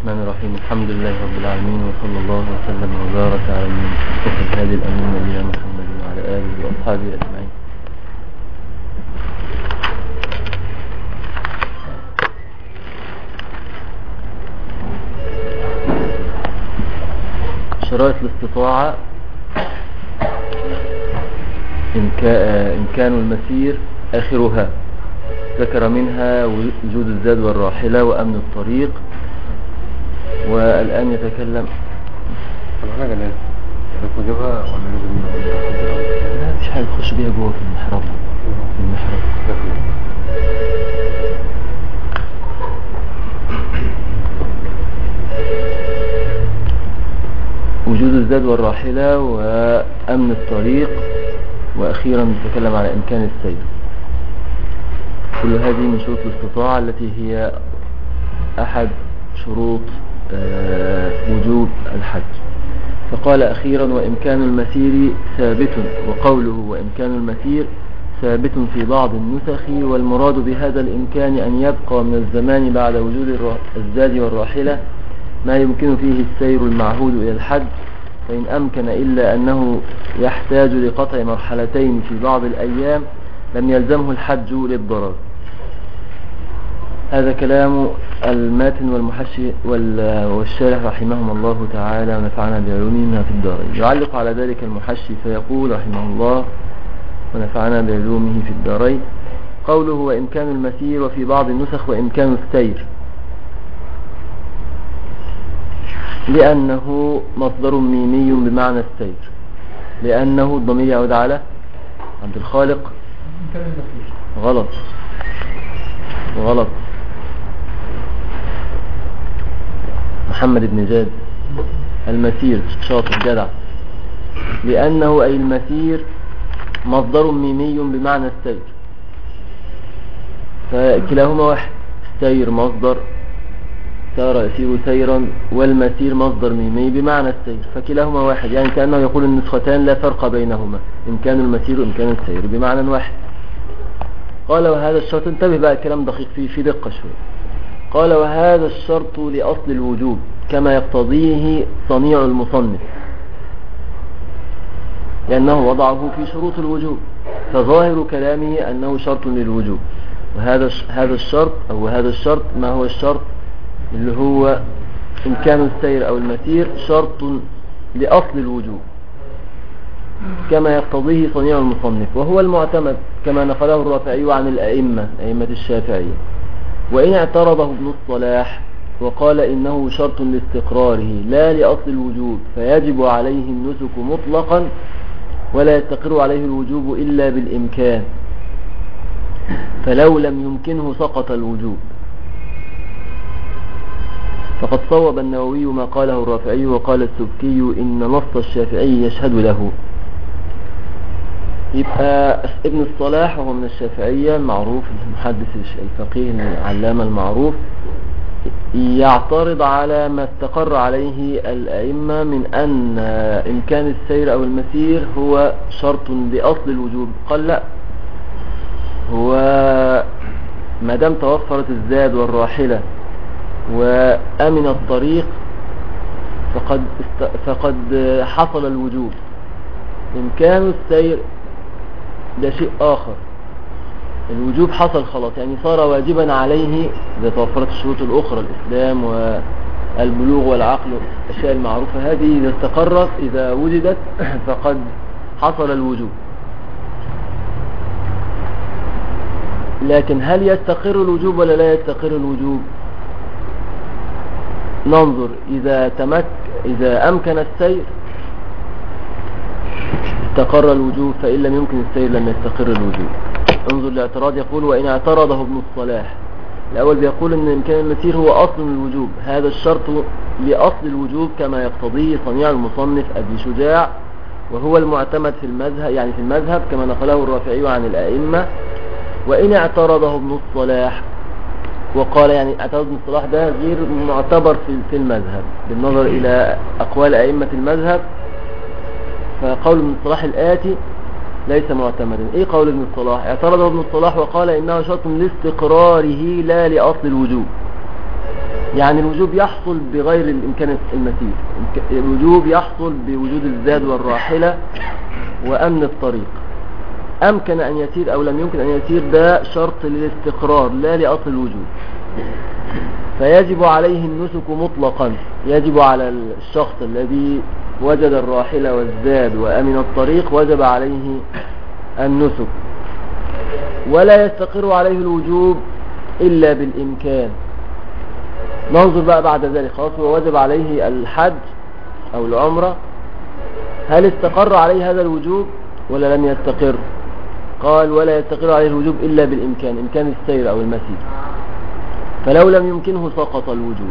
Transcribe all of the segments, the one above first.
الرحمن الرحيم. الحمد لله رب العالمين، وصلى الله وسلم وبارك على المصطفى الهادي الأمين نبينا محمد وعلى آله وأصحابه أجمعين. شرائط الاستطاعة: إمكان المسير آخرها، ذكر منها وجود الزاد والراحلة وأمن الطريق. والآن يتكلم حاجة لازم نجيبها ولا لازم لا مش حاجة تخش بيها جوه في المحراب. وجود الزاد والراحلة وأمن الطريق، وأخيرا نتكلم على إمكان السير. كل هذه من شروط الاستطاعة التي هي أحد شروط وجوب الحج. فقال أخيرا: وإمكان المسير ثابت. وقوله وإمكان المسير ثابت في بعض النسخ، والمراد بهذا الإمكان أن يبقى من الزمان بعد وجود الزاد والراحلة ما يمكن فيه السير المعهود إلى الحج، فإن أمكن إلا أنه يحتاج لقطع مرحلتين في بعض الأيام لم يلزمه الحج للضرر. هذا كلام الماتن والمحشي والشارح رحمهم الله تعالى ونفعنا بعلومهما في الدارين. يعلق على ذلك المحشي فيقول رحمه الله ونفعنا بعلومه في الدارين: قوله وإمكان المسير، وفي بعض النسخ وإمكان السير، لأنه مصدر ميمي بمعنى السير. لأنه الضمير يعود على عبد الخالق. غلط محمد بن زاد. المسير شاطر جدع. لأنه أي المسير مصدر ميمي بمعنى السير، فكلاهما واحد. السير مصدر سار يسير سيرا، والمسير مصدر ميمي بمعنى السير، فكلاهما واحد. يعني كأنه يقول النسختان لا فرق بينهما، إمكان المسير وإمكان السير بمعنى واحد. قال وهذا الشرط، انتبه بقى الكلام دقيق فيه دقة شوية. قال وهذا الشرط لأصل الوجوب كما يقتضيه صنيع المصنف، لأنه وضعه في شروط الوجوب، فظاهر كلامه أنه شرط للوجوب. وهذا الشرط ما هو الشرط؟ اللي هو إمكان السير أو المسير شرط لأصل الوجوب كما يقتضيه صنيع المصنف، وهو المعتمد كما نقله الرافعي عن أئمة الشافعية. وإن اعترضه ابن الصلاح وقال إنه شرط لاستقراره لا لأصل الوجوب، فيجب عليه النسك مطلقا ولا يستقر عليه الوجوب إلا بالإمكان، فلو لم يمكنه سقط الوجوب. فقد صوب النووي ما قاله الرافعي، وقال السبكي إن نص الشافعي يشهد له. يبقى ابن الصلاح وهو من الشافعية المعروف، المحدث الفقيه العلامة المعروف، يعترض على ما استقر عليه الأئمة من أن إمكان السير أو المسير هو شرط لأصل الوجوب. قال لا، هو ما دام توفرت الزاد والراحلة وأمن الطريق فقد حصل الوجوب. إمكان السير ده شيء آخر، الوجوب حصل خلاص، يعني صار واجبا عليه إذا توفرت الشروط الأخرى، الإسلام والبلوغ والعقل والأشياء المعروفة هذه إذا استقرت، إذا وجدت فقد حصل الوجوب. لكن هل يستقر الوجوب ولا لا يستقر الوجوب؟ ننظر. إذا أمكن السير استقر الوجوب، فإن لم يمكن السير لم يستقر الوجوب. انظر الاعتراض، يقول وإن اعترضه ابن الصلاح. الأول بيقول أن إمكان المسير هو أصل الوجوب، هذا الشرط لأصل الوجوب كما يقتضيه صنيع المصنف أبي شجاع، وهو المعتمد في المذهب، يعني في المذهب كما نقله الرافعي عن الأئمة. وإن اعترضه ابن الصلاح وقال، يعني اعتراض ابن الصلاح ده غير معتبر في المذهب بالنظر إلى أقوال أئمة المذهب، فقول ابن الصلاح الآتي ليس معتمدا. ايه قول ابن الصلاح؟ اعترضه ابن الصلاح وقال انه شرط لاستقراره لا لأصل الوجوب. يعني الوجوب يحصل بغير الإمكان المسير، الوجوب يحصل بوجود الزاد والراحلة وأمن الطريق. أمكن أن يسير أو لم يمكن أن يسير ده شرط للاستقرار لا لأصل الوجوب، فيجب عليه النسك مطلقا. يجب على الشخص الذي وجد الراحلة والزاد وأمن الطريق وجب عليه النسك، ولا يستقر عليه الوجوب إلا بالإمكان. ننظر بقى بعد ذلك، خلاص هو وجب عليه الحج أو العمرة، هل استقر عليه هذا الوجوب ولا لم يستقر؟ قال ولا يستقر عليه الوجوب إلا بالإمكان، إمكان السير أو المسير، فلو لم يمكنه سقط الوجوب.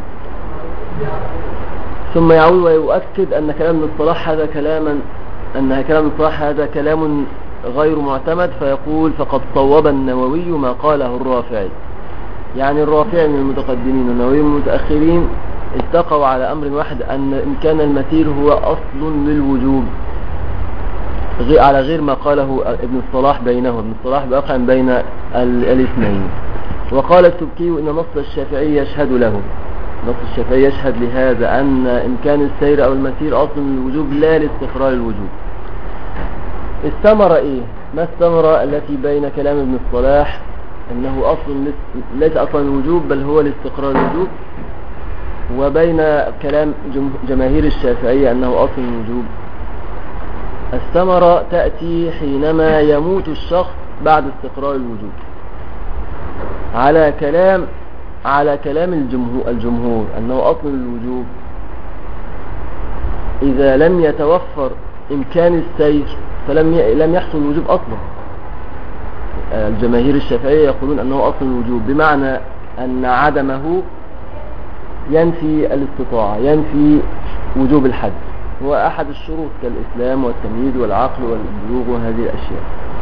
ثم يعود ويؤكد أن كلام ابن الصلاح هذا كلام غير معتمد، فيقول فقد صوب النووي ما قاله الرافعي. يعني الرافعي من المتقدمين والنووي من المتأخرين اتفقوا على أمر واحد، أن إمكان المسير هو أصل للوجوب، على غير ما قاله ابن الصلاح بينه. ابن الصلاح بأقع بين الاثنين. وقال السبكي إن نص الشافعي يشهد له، نص الشافعي يشهد لهذا، أن إمكان السير أو المسير أصل للوجوب لا لاستقرار الوجوب. الثمرة إيه؟ ما الثمرة التي بين كلام ابن الصلاح أنه أصل ليس أصلا الوجوب بل هو لاستقرار الوجوب، وبين كلام جماهير الشافعية أنه أصل الوجوب؟ الثمرة تأتي حينما يموت الشخص بعد استقرار الوجوب، على كلام الجمهور أنه أصل الوجوب. إذا لم يتوفر إمكان السير فلم يحصل الوجوب أصلا. الجماهير الشافعية يقولون أنه أصل الوجوب، بمعنى أن عدمه ينفي الاستطاعة، ينفي وجوب الحج، هو أحد الشروط كالإسلام والتمييز والعقل والبلوغ وهذه الأشياء.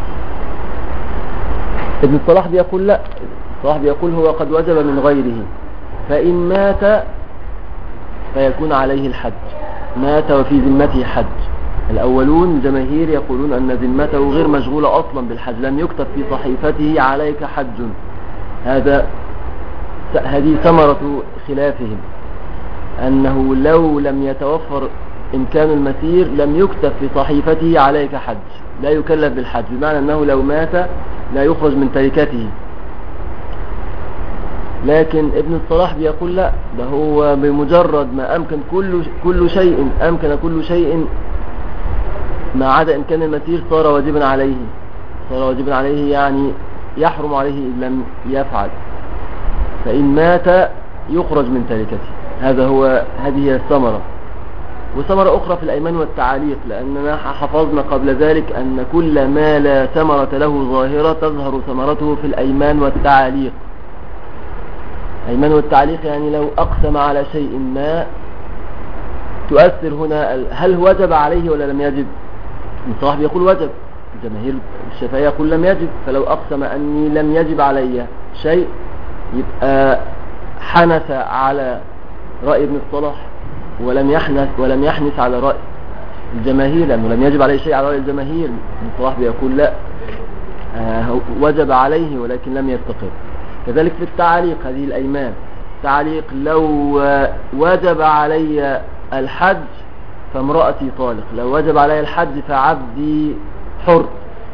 ابن الصلاح بيقول لا، الصلاح بيقول هو قد وجب من غيره، فإن مات فيكون عليه الحج، مات وفي ذمته حج. الأولون الجماهير يقولون أن ذمته غير مشغولة أصلا بالحج، لم يكتب في صحيفته عليك حج. هذه ثمرة خلافهم، أنه لو لم يتوفر إمكان المسير لم يكتب في صحيفته عليك حج، لا يكلف بالحج، بمعنى أنه لو مات لا يخرج من تركته. لكن ابن الصلاح بيقول لا، ده هو بمجرد ما أمكن كل شيء ما عدا إمكان المسير صار واجبا عليه، يعني يحرم عليه إن لم يفعل، فإن مات يخرج من تركته. هذه هي الثمرة. وثمرة أخرى في الأيمان والتعاليق، لأننا حفظنا قبل ذلك أن كل ما لا ثمرة له ظاهرة تظهر ثمرته في الأيمان والتعاليق. أيمان والتعليق يعني لو أقسم على شيء ما تؤثر هنا هل وجب عليه ولا لم يجب. الصلاح بيقول وجب، الجماهير الشافعية يقول لم يجب، فلو أقسم أني لم يجب علي شيء يبقى حنث على رأي ابن الصلاح ولم يحنث على رأي الجماهير، لأنه لم يجب عليه شيء على رأي الجماهير. ابن الصلاح بيقول لا، وجب عليه ولكن لم يستقر. كذلك في التعليق، هذه الأيمان تعليق، لو وجب علي الحج فامرأتي طالق، لو وجب علي الحج فعبدي حر.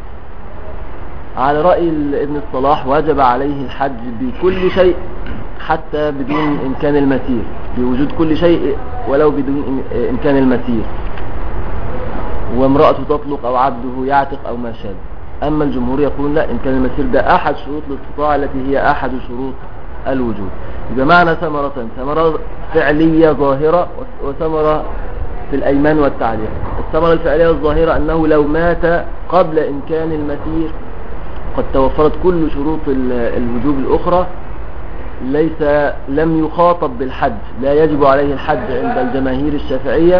على رأي ابن الصلاح وجب عليه الحج بكل شيء حتى بدون إمكان المسير، بوجود كل شيء ولو بدون إمكان المسير، وامرأته تطلق أو عبده يعتق أو ما شابه. أما الجمهور يقولون لا، إمكان المسير ده أحد شروط الاستطاعة التي هي أحد شروط الوجود. بمعنى ثمرة فعلية ظاهرة وثمرة في الأيمان والتعليق. الثمرة الفعلية الظاهرة أنه لو مات قبل إمكان المسير قد توفرت كل شروط الوجوب الأخرى، لم يخاطب بالحج، لا يجب عليه الحج عند الجماهير الشافعية،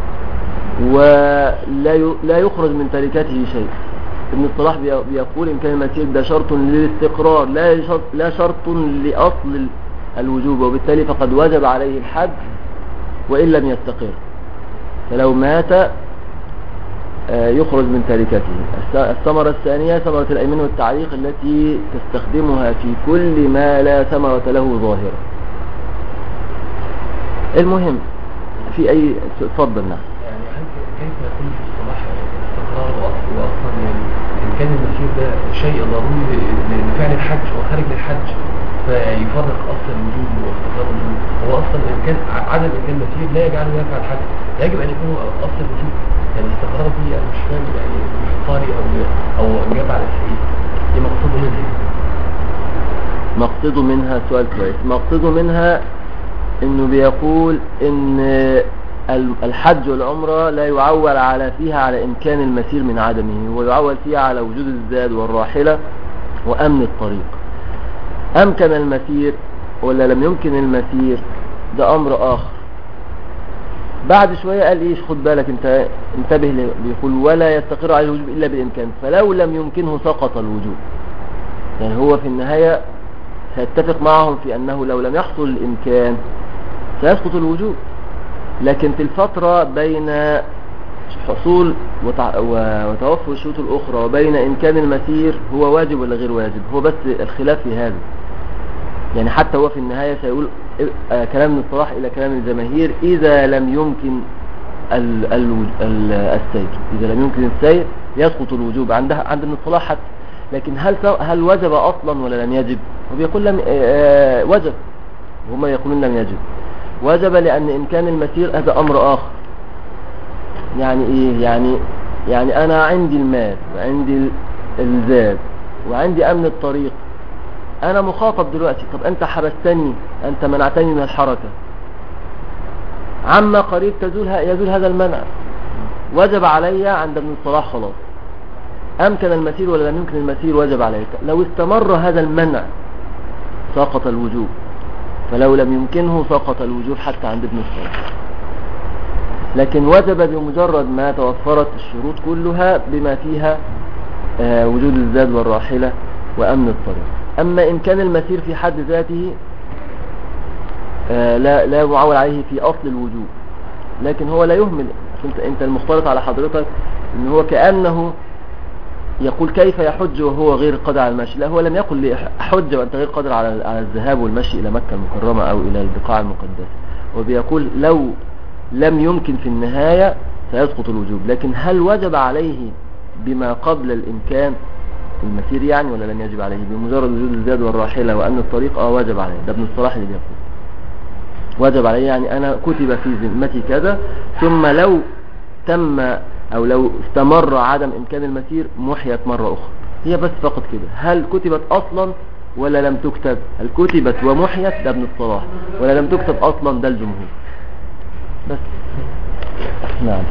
ولا يخرج من تركته شيء. ابن الصلاح بيقول إمكان المسير ده شرط للاستقرار لا شرط لأصل الوجوب، وبالتالي فقد وجب عليه الحج وإن لم يستقر، فلو مات يخرج من تركته. الثمرة الثانية ثمرة الأيمان والتعليق التي تستخدمها في كل ما لا ثمرة له ظاهرة. المهم في اي اتفضل. نعم. يعني كيف يكون في اصطلاح استقرار واصلا يعني ان كان المسير ده شيء ضروري لفعل الحج وخارج للحج فيفرق اصل الوجوب واستقرار الوجوب. هو اصلا ان كان عدم ان كان المسير لا يجعله يفعل الحج يجب ان يكون اصل الوجوب. يعني الاستقرار دي يعني مش فاهم يعني اختاري او اجابه على السؤال دي مقصوده منها. مقصده منها سؤال كويس. مقصده منها انه بيقول ان الحج والعمرة لا يعول فيها على امكان المسير من عدمه، ويعول فيها على وجود الزاد والراحلة وامن الطريق. امكن المسير ولا لم يمكن المسير ده امر اخر. بعد شوية قال ايش؟ خد بالك انت، انتبه بيقول ولا يستقر عليه الوجوب الا بالامكان، فلو لم يمكنه سقط الوجوب. يعني هو في النهاية سيتفق معهم في أنه لو لم يحصل الإمكان سيسقط الوجوب، لكن في الفترة بين حصول وتوفر الشروط الأخرى وبين إمكان المسير هو واجب ولا غير واجب. هو بس الخلاف في هذا. يعني حتى هو في النهاية سيقول كلام من الصلاح إلى كلام الجماهير إذا لم يمكن السير، إذا لم يمكن السير يسقط الوجوب عند ابن الصلاح حتى. لكن هل وجب أصلا ولا لم يجب؟ هو بيقول لم وجب، وهم يقولون لم يجب. وجب لأن إمكان المسير هذا أمر آخر. يعني إيه؟ يعني أنا عندي المال وعندي الزاد وعندي أمن الطريق، أنا مخاطب دلوقتي. طب أنت حبستني، أنت منعتني من الحركة، عما قريب يزول هذا المنع. وجب علي عند ابن الصلاح خلاص. أمكن المسير ولا لم يمكن المسير وجب عليك. لو استمر هذا المنع سقط الوجوب، فلو لم يمكنه سقط الوجوب حتى عند ابن الصلاح. لكن وجب بمجرد ما توفرت الشروط كلها بما فيها وجود الزاد والراحلة وأمن الطريق. أما إمكان المسير في حد ذاته لا يعول عليه في أصل الوجوب، لكن هو لا يهمل. أنت المختلط على حضرتك إن هو كأنه يقول كيف يحج وهو غير قادر على المشي. لا، هو لم يقل لي حج وأنت غير قادر على الذهاب والمشي إلى مكة المكرمة أو إلى البقاع المقدسة. وبيقول لو لم يمكن في النهاية سيسقط الوجوب. لكن هل وجب عليه بما قبل الإمكان المسير يعني ولا لم يجب عليه بمجرد وجود الزاد والراحلة وأن الطريق وجب عليه؟ ده ابن الصلاح اللي بيقول وجب عليه. يعني أنا كتب في ذمتي كذا، ثم لو تم أو لو استمر عدم إمكان المسير محيت مرة أخرى. هي بس فقط كده. هل كتبت أصلا ولا لم تكتب؟ هل كتبت ومحيت ده ابن الصلاح، ولا لم تكتب أصلا ده الجمهور. بس نعم.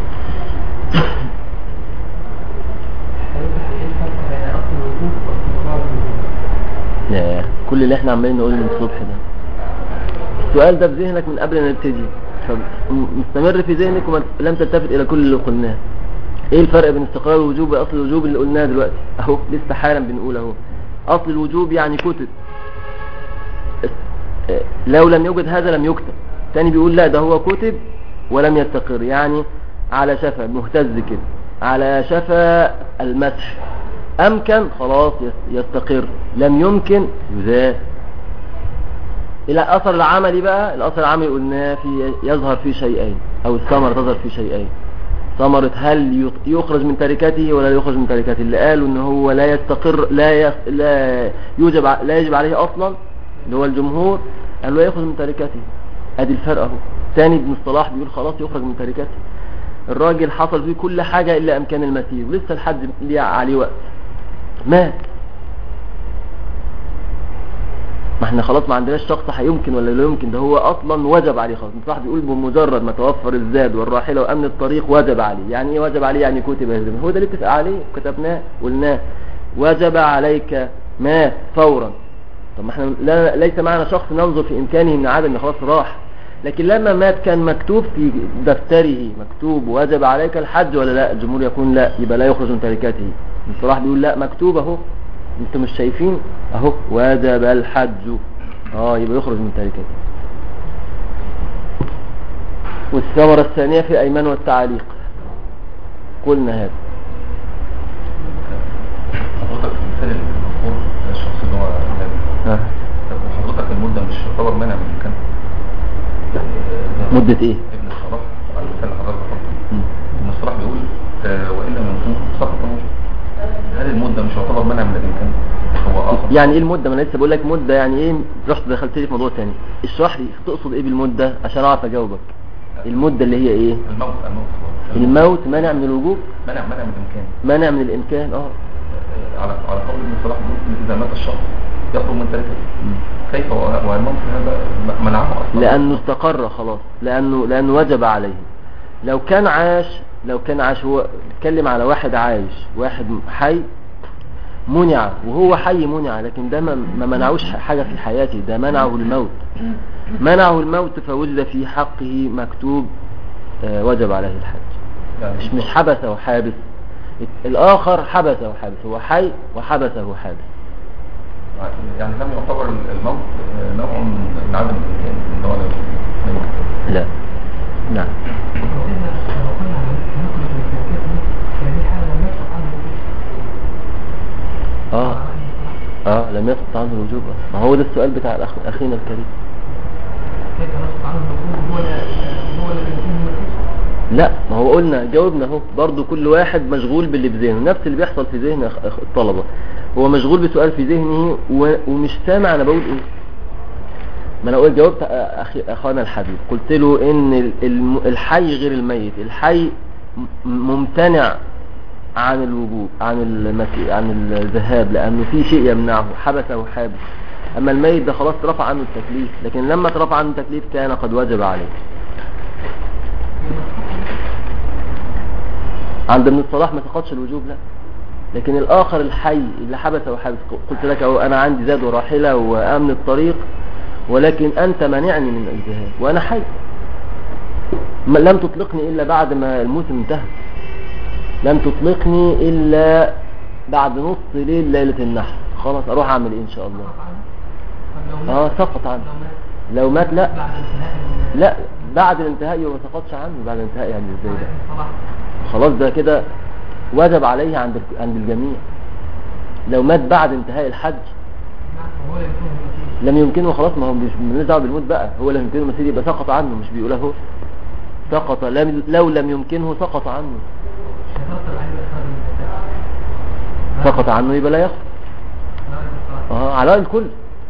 لا، كل اللي احنا عمالين نقوله من الصبح ده، السؤال ده في ذهنك من قبل ما نبتدي، فمستمر في ذهنك ولم تلتفت الى كل اللي قلناه. ايه الفرق بين استقرار الوجوب واصل الوجوب اللي قلناه دلوقتي؟ اهو لسه حالا بنقول اهو اصل الوجوب يعني كتب، لو لم يوجد هذا لم يكتب. تاني بيقول لا، ده هو كتب ولم يستقر، يعني على شفا مهتز كده، على شفا المسح. امكن خلاص يستقر، لم يمكن يزال. الى الاثر العملي بقى، الاثر العملي قلناه في يظهر فيه شيئين، او الثمرة تظهر فيه شيئين. ثمرة هل يخرج من تركته ولا يخرج من تركته. اللي قالوا ان هو لا يستقر لا يجب عليه اصلا، اللي هو الجمهور، قالوا لا يخرج من تركته. ادي الفرق اهو. ثاني ابن الصلاح بيقول خلاص يخرج من تركته. الراجل حصل فيه كل حاجة الا امكان المسير، ولسه الحد ليه عليه وقت، مات. ما احنا خلاص ما عندناش شخص هيمكن ولا لا يمكن، ده هو اصلا وجب عليه خلاص. صح، بيقول بمجرد ما توفر الزاد والراحله وامن الطريق وجب عليه. يعني ايه وجب عليه؟ يعني كتب هذا، هو ده اللي اتفق عليه وكتبناه قلناه وجب عليك مات فورا. طب ما احنا ليس معنا شخص ننظر في امكانه من عدم، خلاص راح. لكن لما مات كان مكتوب في دفتره، مكتوب وجب عليك الحج ولا لا؟ الجمهور يقول لا، يبقى لا يخرج من تركته. الصلاح بيقول لا، مكتوب اهو، انتم مش شايفين اهو وجب الحج، يبقى يخرج من تركته. والثمرة الثانية في الايمان والتعليق، قلنا هذا. حضرتك في المثال المذكور الشخص اللي هو طب حضرتك المدة مش يعتبر منع من المكان؟ مدة ايه؟ ابن الصلاح على مثال حضرتك ذكرته. ابن الصلاح بيقول وإن لم يكن سقط موجود. هل المدة مش يعتبر منع من الإمكان؟ هو آخر يعني ايه المدة؟ ما انا لسه بقول لك مدة يعني ايه. رحت دخلت لي في موضوع تاني. اشرح لي تقصد ايه بالمدة عشان اعرف اجاوبك. المدة اللي هي ايه؟ الموت منع من الوجوب، منع من الإمكان، منع من الامكان. على قول ابن الصلاح بيقول إذا مات الشخص يخرج من تركه. كيف والموت هذا منعه أصلا؟ لأنه استقر خلاص، لأنه وجب عليه. لو كان عاش هو بيتكلم على واحد عايش، واحد حي منع، وهو حي منع، لكن ده ما منعوش حاجة في حياته، ده منعه الموت فوجد في حقه مكتوب وجب عليه الحج. يعني مش حبس وحابس. الآخر حبس وحابس، هو حي وحبسه حابس. يعني لم يعتبر الموت نوع من عدم الإمكان إن هو لا. نعم. لم يسقط عنه الوجوب. ما هو ده السؤال بتاع أخينا الكريم. لا، ما هو قلنا جاوبنا اهو. برضو كل واحد مشغول باللي في ذهنه، نفس اللي بيحصل في ذهن الطلبة. هو مشغول بسؤال في ذهنه ومش سامع انا بقول ايه. ما انا قلت جاوبت اخانا الحبيب، قلت له ان الحي غير الميت. الحي ممتنع عن الوجوب، عن الذهاب، لانه في شيء يمنعه، حبسه حابس. اما الميت ده خلاص رفع عنه التكليف، لكن لما ترفع عنه التكليف كان قد وجب عليه. عند ابن الصلاح ما سقطش الوجوب، لا. لكن الاخر الحي اللي حبسه وحابس، قلت لك اهو انا عندي زاد وراحله وامن الطريق، ولكن انت منعني من الذهاب وانا حي. لم تطلقني الا بعد ما الموسم انتهى، لم تطلقني الا بعد نص ليلة النحر. خلاص اروح اعمل ايه ان شاء الله؟ سقط عنه. لو مات لا بعد الانتهاء ما سقطش عنه. بعد الانتهاء يعني ازاي ده؟ خلاص ده كده وجب عليه عند الجميع. لو مات بعد انتهاء الحج لم يمكنه، خلاص ما هو مش دعوه بالموت بقى. هو لم يمكنه مسير يبقى سقط عنه، مش بيقول اهو سقط. لو لم يمكنه سقط عنه. سقط عنه يبقى لا يخرج. على الكل.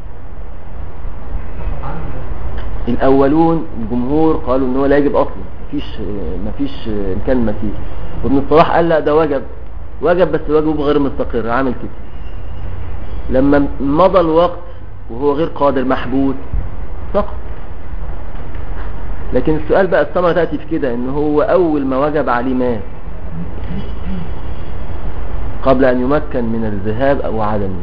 الاولون الجمهور قالوا ان هو لا يجب اصلا، مفيش امكان المسير. وابن الصلاح قال لا ده وجب بس وجبه غير مستقر، عامل كده. لما مضى الوقت وهو غير قادر محبوس سقط. لكن السؤال بقى الثمرة تأتي في كده، ان هو اول ما وجب عليه مات قبل ان يمكن من الذهاب او عدمه.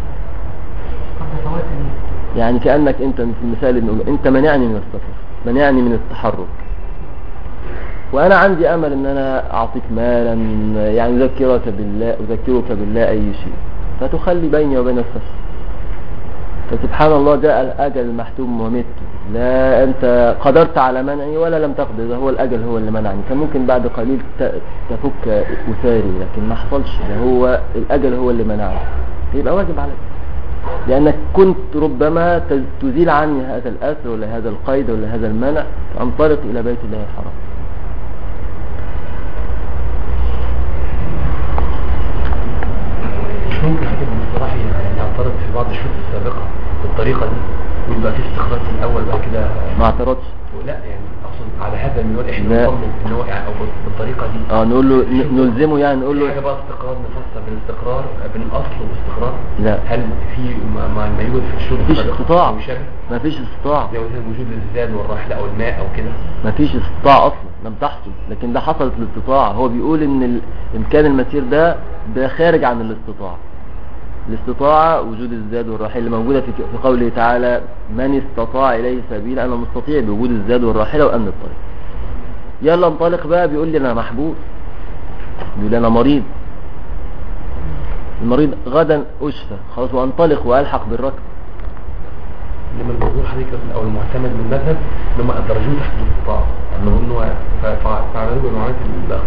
يعني كأنك انت في المثال اللي نقوله، انت منعني من السفر، منعني من التحرك، وانا عندي امل ان انا اعطيك مالا يعني اذكرك بالله اي شيء، فتخلي بيني وبين السفر. فسبحان الله جاء الاجل المحتوم ومت. لا انت قدرت على منعي ولا لم تقدر، ده هو الاجل هو اللي منعني. كان ممكن بعد قليل تفك اثاري، لكن ما حصلش. ده هو الاجل هو اللي منعني. يبقى واجب عليك، لانك كنت ربما تزيل عني هذا الاثر ولا هذا القيد ولا هذا المنع، فانطلق الى بيت الله الحرام. ممكن حاجة من الصراحة يعترض في بعض الشروط السابقة بالطريقة دي ويبقى في استخراج في الأول بعد كده ما اعترضش. لا يعني أقصد على هذا المنوال إحنا نطلب إن هو يعني أو بالطريقة دي نقول له نلزمه، يعني نقول له حاجة بقى استقرار مفصل بين الاستقرار بين الأصل والاستقرار. لا، هل في ما يوجد في الشروط مفيش استطاع. ما فيش استطاع زي مثلا وجود الزاد والراحلة أو الماء أو كده. ما فيش استطاع أصلا، لم تحصل. لكن ده حصلت الاستطاع. هو بيقول إن إمكان المسير ده خارج عن الاستطاعة. الاستطاعة وجود الزاد والراحلة اللي موجودة في قوله تعالى من استطاع إليه سبيلا. أنا مستطيع بوجود الزاد والراحلة وأمن الطريق. يلا انطلق بقى. بيقول لي أنا محبوس، بيقول لي أنا مريض، المريض غدا أشفى خلاص وأنطلق وألحق بالركب. إنما الموضوع حقيقة أو المعتمد من المذهب إنما الدرجون تحت الاستطاعة، إنه فعملوا بمعاملة الأخر.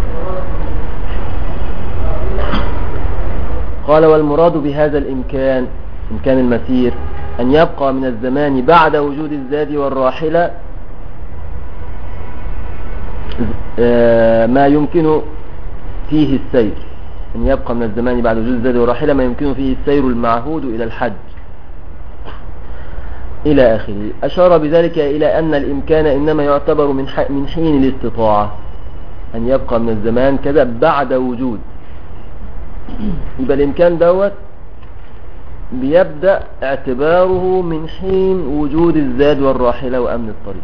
قال والمراد بهذا الإمكان، إمكان المسير، أن يبقى من الزمان بعد وجود الزاد والراحلة ما يمكن فيه السير، أن يبقى من الزمان بعد وجود الزاد والراحلة ما يمكن فيه السير المعهود إلى الحج إلى آخره. أشار بذلك إلى أن الإمكان إنما يعتبر من حين الاستطاعة، أن يبقى من الزمان كذا بعد وجود. يبقى الإمكان دوت بيبدأ اعتباره من حين وجود الزاد والراحلة وأمن الطريق،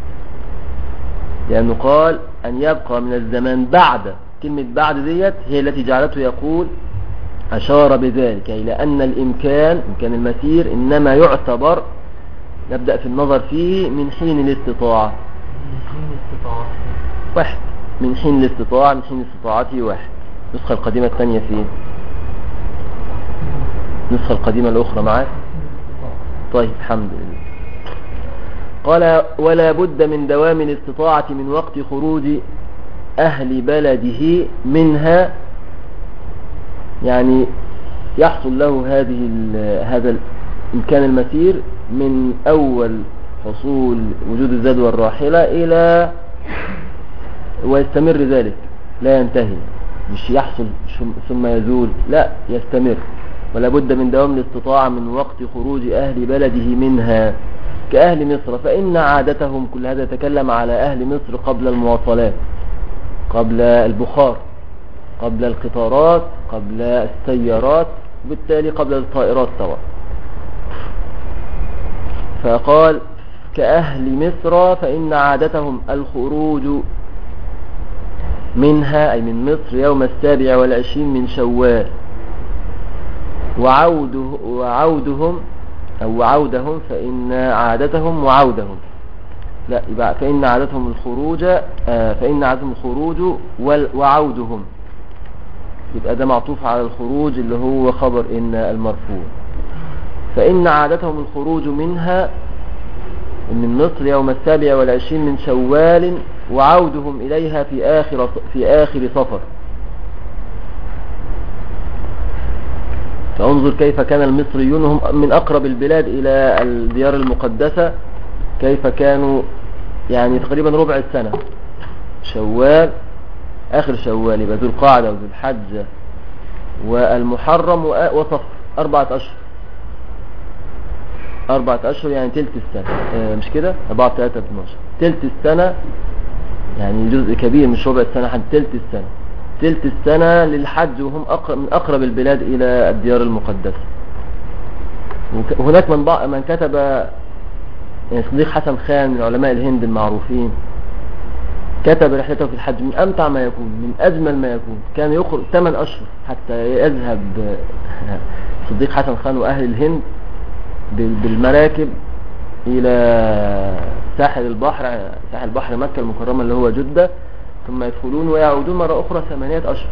لأنه قال أن يبقى من الزمان بعد. كلمة بعد ديت هي التي جعلته يقول أشار بذلك إلى أن الإمكان المسير إنما يعتبر، نبدأ في النظر فيه من حين الاستطاعة. واحد من حين الاستطاعة، من حين استطاعته واحد. النسخة القديمة الثانية فين؟ النسخة القديمة الأخرى معك؟ طيب الحمد لله. قال ولا بد من دوام الاستطاعة من وقت خروج أهل بلده منها، يعني يحصل له هذا الإمكان المسير من أول حصول وجود الزاد والراحلة إلى ويستمر ذلك لا ينتهي، مش يحصل ثم يزول، لا يستمر. ولا بد من دوام الاستطاعة من وقت خروج أهل بلده منها كأهل مصر، فإن عادتهم، كل هذا يتكلم على أهل مصر قبل المواصلات، قبل البخار، قبل القطارات، قبل السيارات، بالتالي قبل الطائرات طبعا. فقال كأهل مصر فإن عادتهم الخروج منها أي من مصر يوم 27 من شوال، وعودهم فإن عادتهم وعودهم، لا يبقى فإن عادتهم الخروج، فإن عادتهم الخروج وعودهم، يبقى ده معطوف على الخروج اللي هو خبر إن المرفوع. فإن عادتهم الخروج منها من مصر يوم 27 من شوال، وعودهم إليها في آخر صفر. فانظر كيف كان المصريون هم من أقرب البلاد إلى الديار المقدسة، كيف كانوا يعني تقريبا ربع السنة، شوال آخر شوال، يبقى ذو القعدة وذو الحجة والمحرم وصفر، 4 أشهر، 4 أشهر يعني تلت السنة، مش كده 4 3 12 تلت السنة، يعني جزء كبير مش ربع السنة حتى تلت السنة، تلت السنة للحج، وهم من أقرب البلاد إلى الديار المقدسة. وهناك من كتب، يعني صديق حسن خان من علماء الهند المعروفين، كتب رحلته في الحج من أمتع ما يكون، من أجمل ما يكون. كان يخرج 8 أشهر حتى يذهب صديق حسن خان وأهل الهند بالمراكب إلى ساحل البحر مكة المكرمة اللي هو جدة، ثم يدخلون ويعودون مرة أخرى 8 أشهر.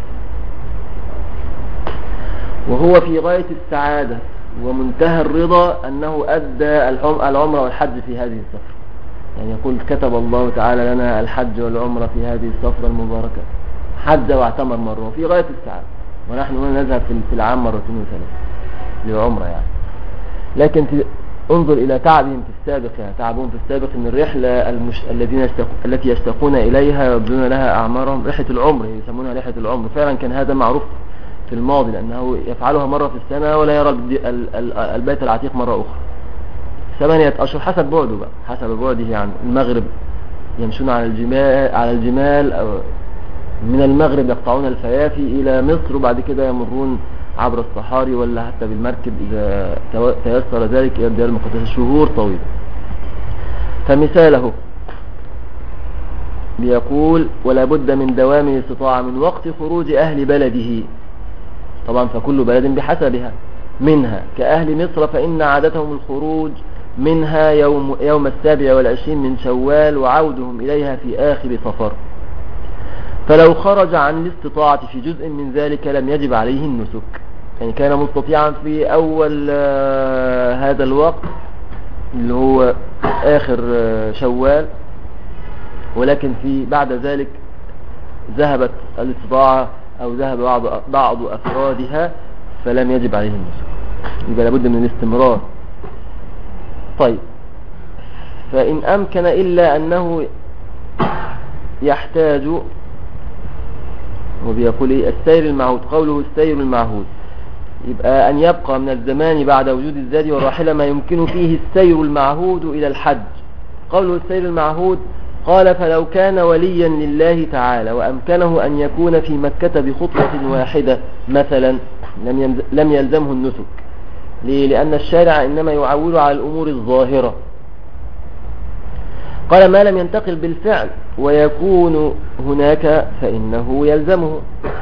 وهو في غاية السعادة ومنتهى الرضا أنه أدى العمرة والحج في هذه السفرة، يعني يقول كتب الله تعالى لنا الحج والعمرة في هذه السفرة المباركة، حج واعتمر مرة وفي غاية السعادة، ونحن هنا نذهب في العام 2 و3 للعمرة يعني. لكن انظر إلى تعبهم في السابق، يعني تعبهم في السابق ان الرحلة التي يشتاقون إليها ويبذلون لها أعمارهم رحلة العمر، يسمونها رحلة العمر. فعلا كان هذا معروف في الماضي، لأنه يفعلها مرة في السنة ولا يرى البيت العتيق مرة أخرى. 8 أشهر حسب بعده بقى، حسب بعده عن المغرب، يمشون على الجمال أو من المغرب يقطعون الفيافي إلى مصر، وبعد كده يمرون عبر الصحاري ولا حتى بالمركب إذا تيسر ذلك إلى الديار المقدسة، شهور طويلة. فمثاله بيقول ولا بد من دوام الاستطاعة من وقت خروج أهل بلده، طبعا فكل بلد بحسبها، منها كأهل مصر فإن عادتهم الخروج منها يوم 27 من شوال، وعودهم إليها في آخر صفر. فلو خرج عن الاستطاعة في جزء من ذلك لم يجب عليه النسك، يعني كان مستطيعا في أول هذا الوقت اللي هو آخر شوال، ولكن في بعد ذلك ذهبت الاستطاعة أو ذهب بعض أفرادها فلم يجب عليه النسك، يبقى لابد من الاستمرار. طيب، فإن أمكن إلا أنه يحتاج، وبيقول السير المعهود، قوله السير المعهود يبقى أن يبقى من الزمان بعد وجود الزاد والراحلة ما يمكن فيه السير المعهود إلى الحج. قوله السير المعهود قال فلو كان وليا لله تعالى وأمكنه أن يكون في مكة بخطوة واحدة مثلا لم يلزمه النسك. ليه؟ لأن الشارع إنما يعول على الأمور الظاهرة. قال ما لم ينتقل بالفعل ويكون هناك فإنه يلزمه.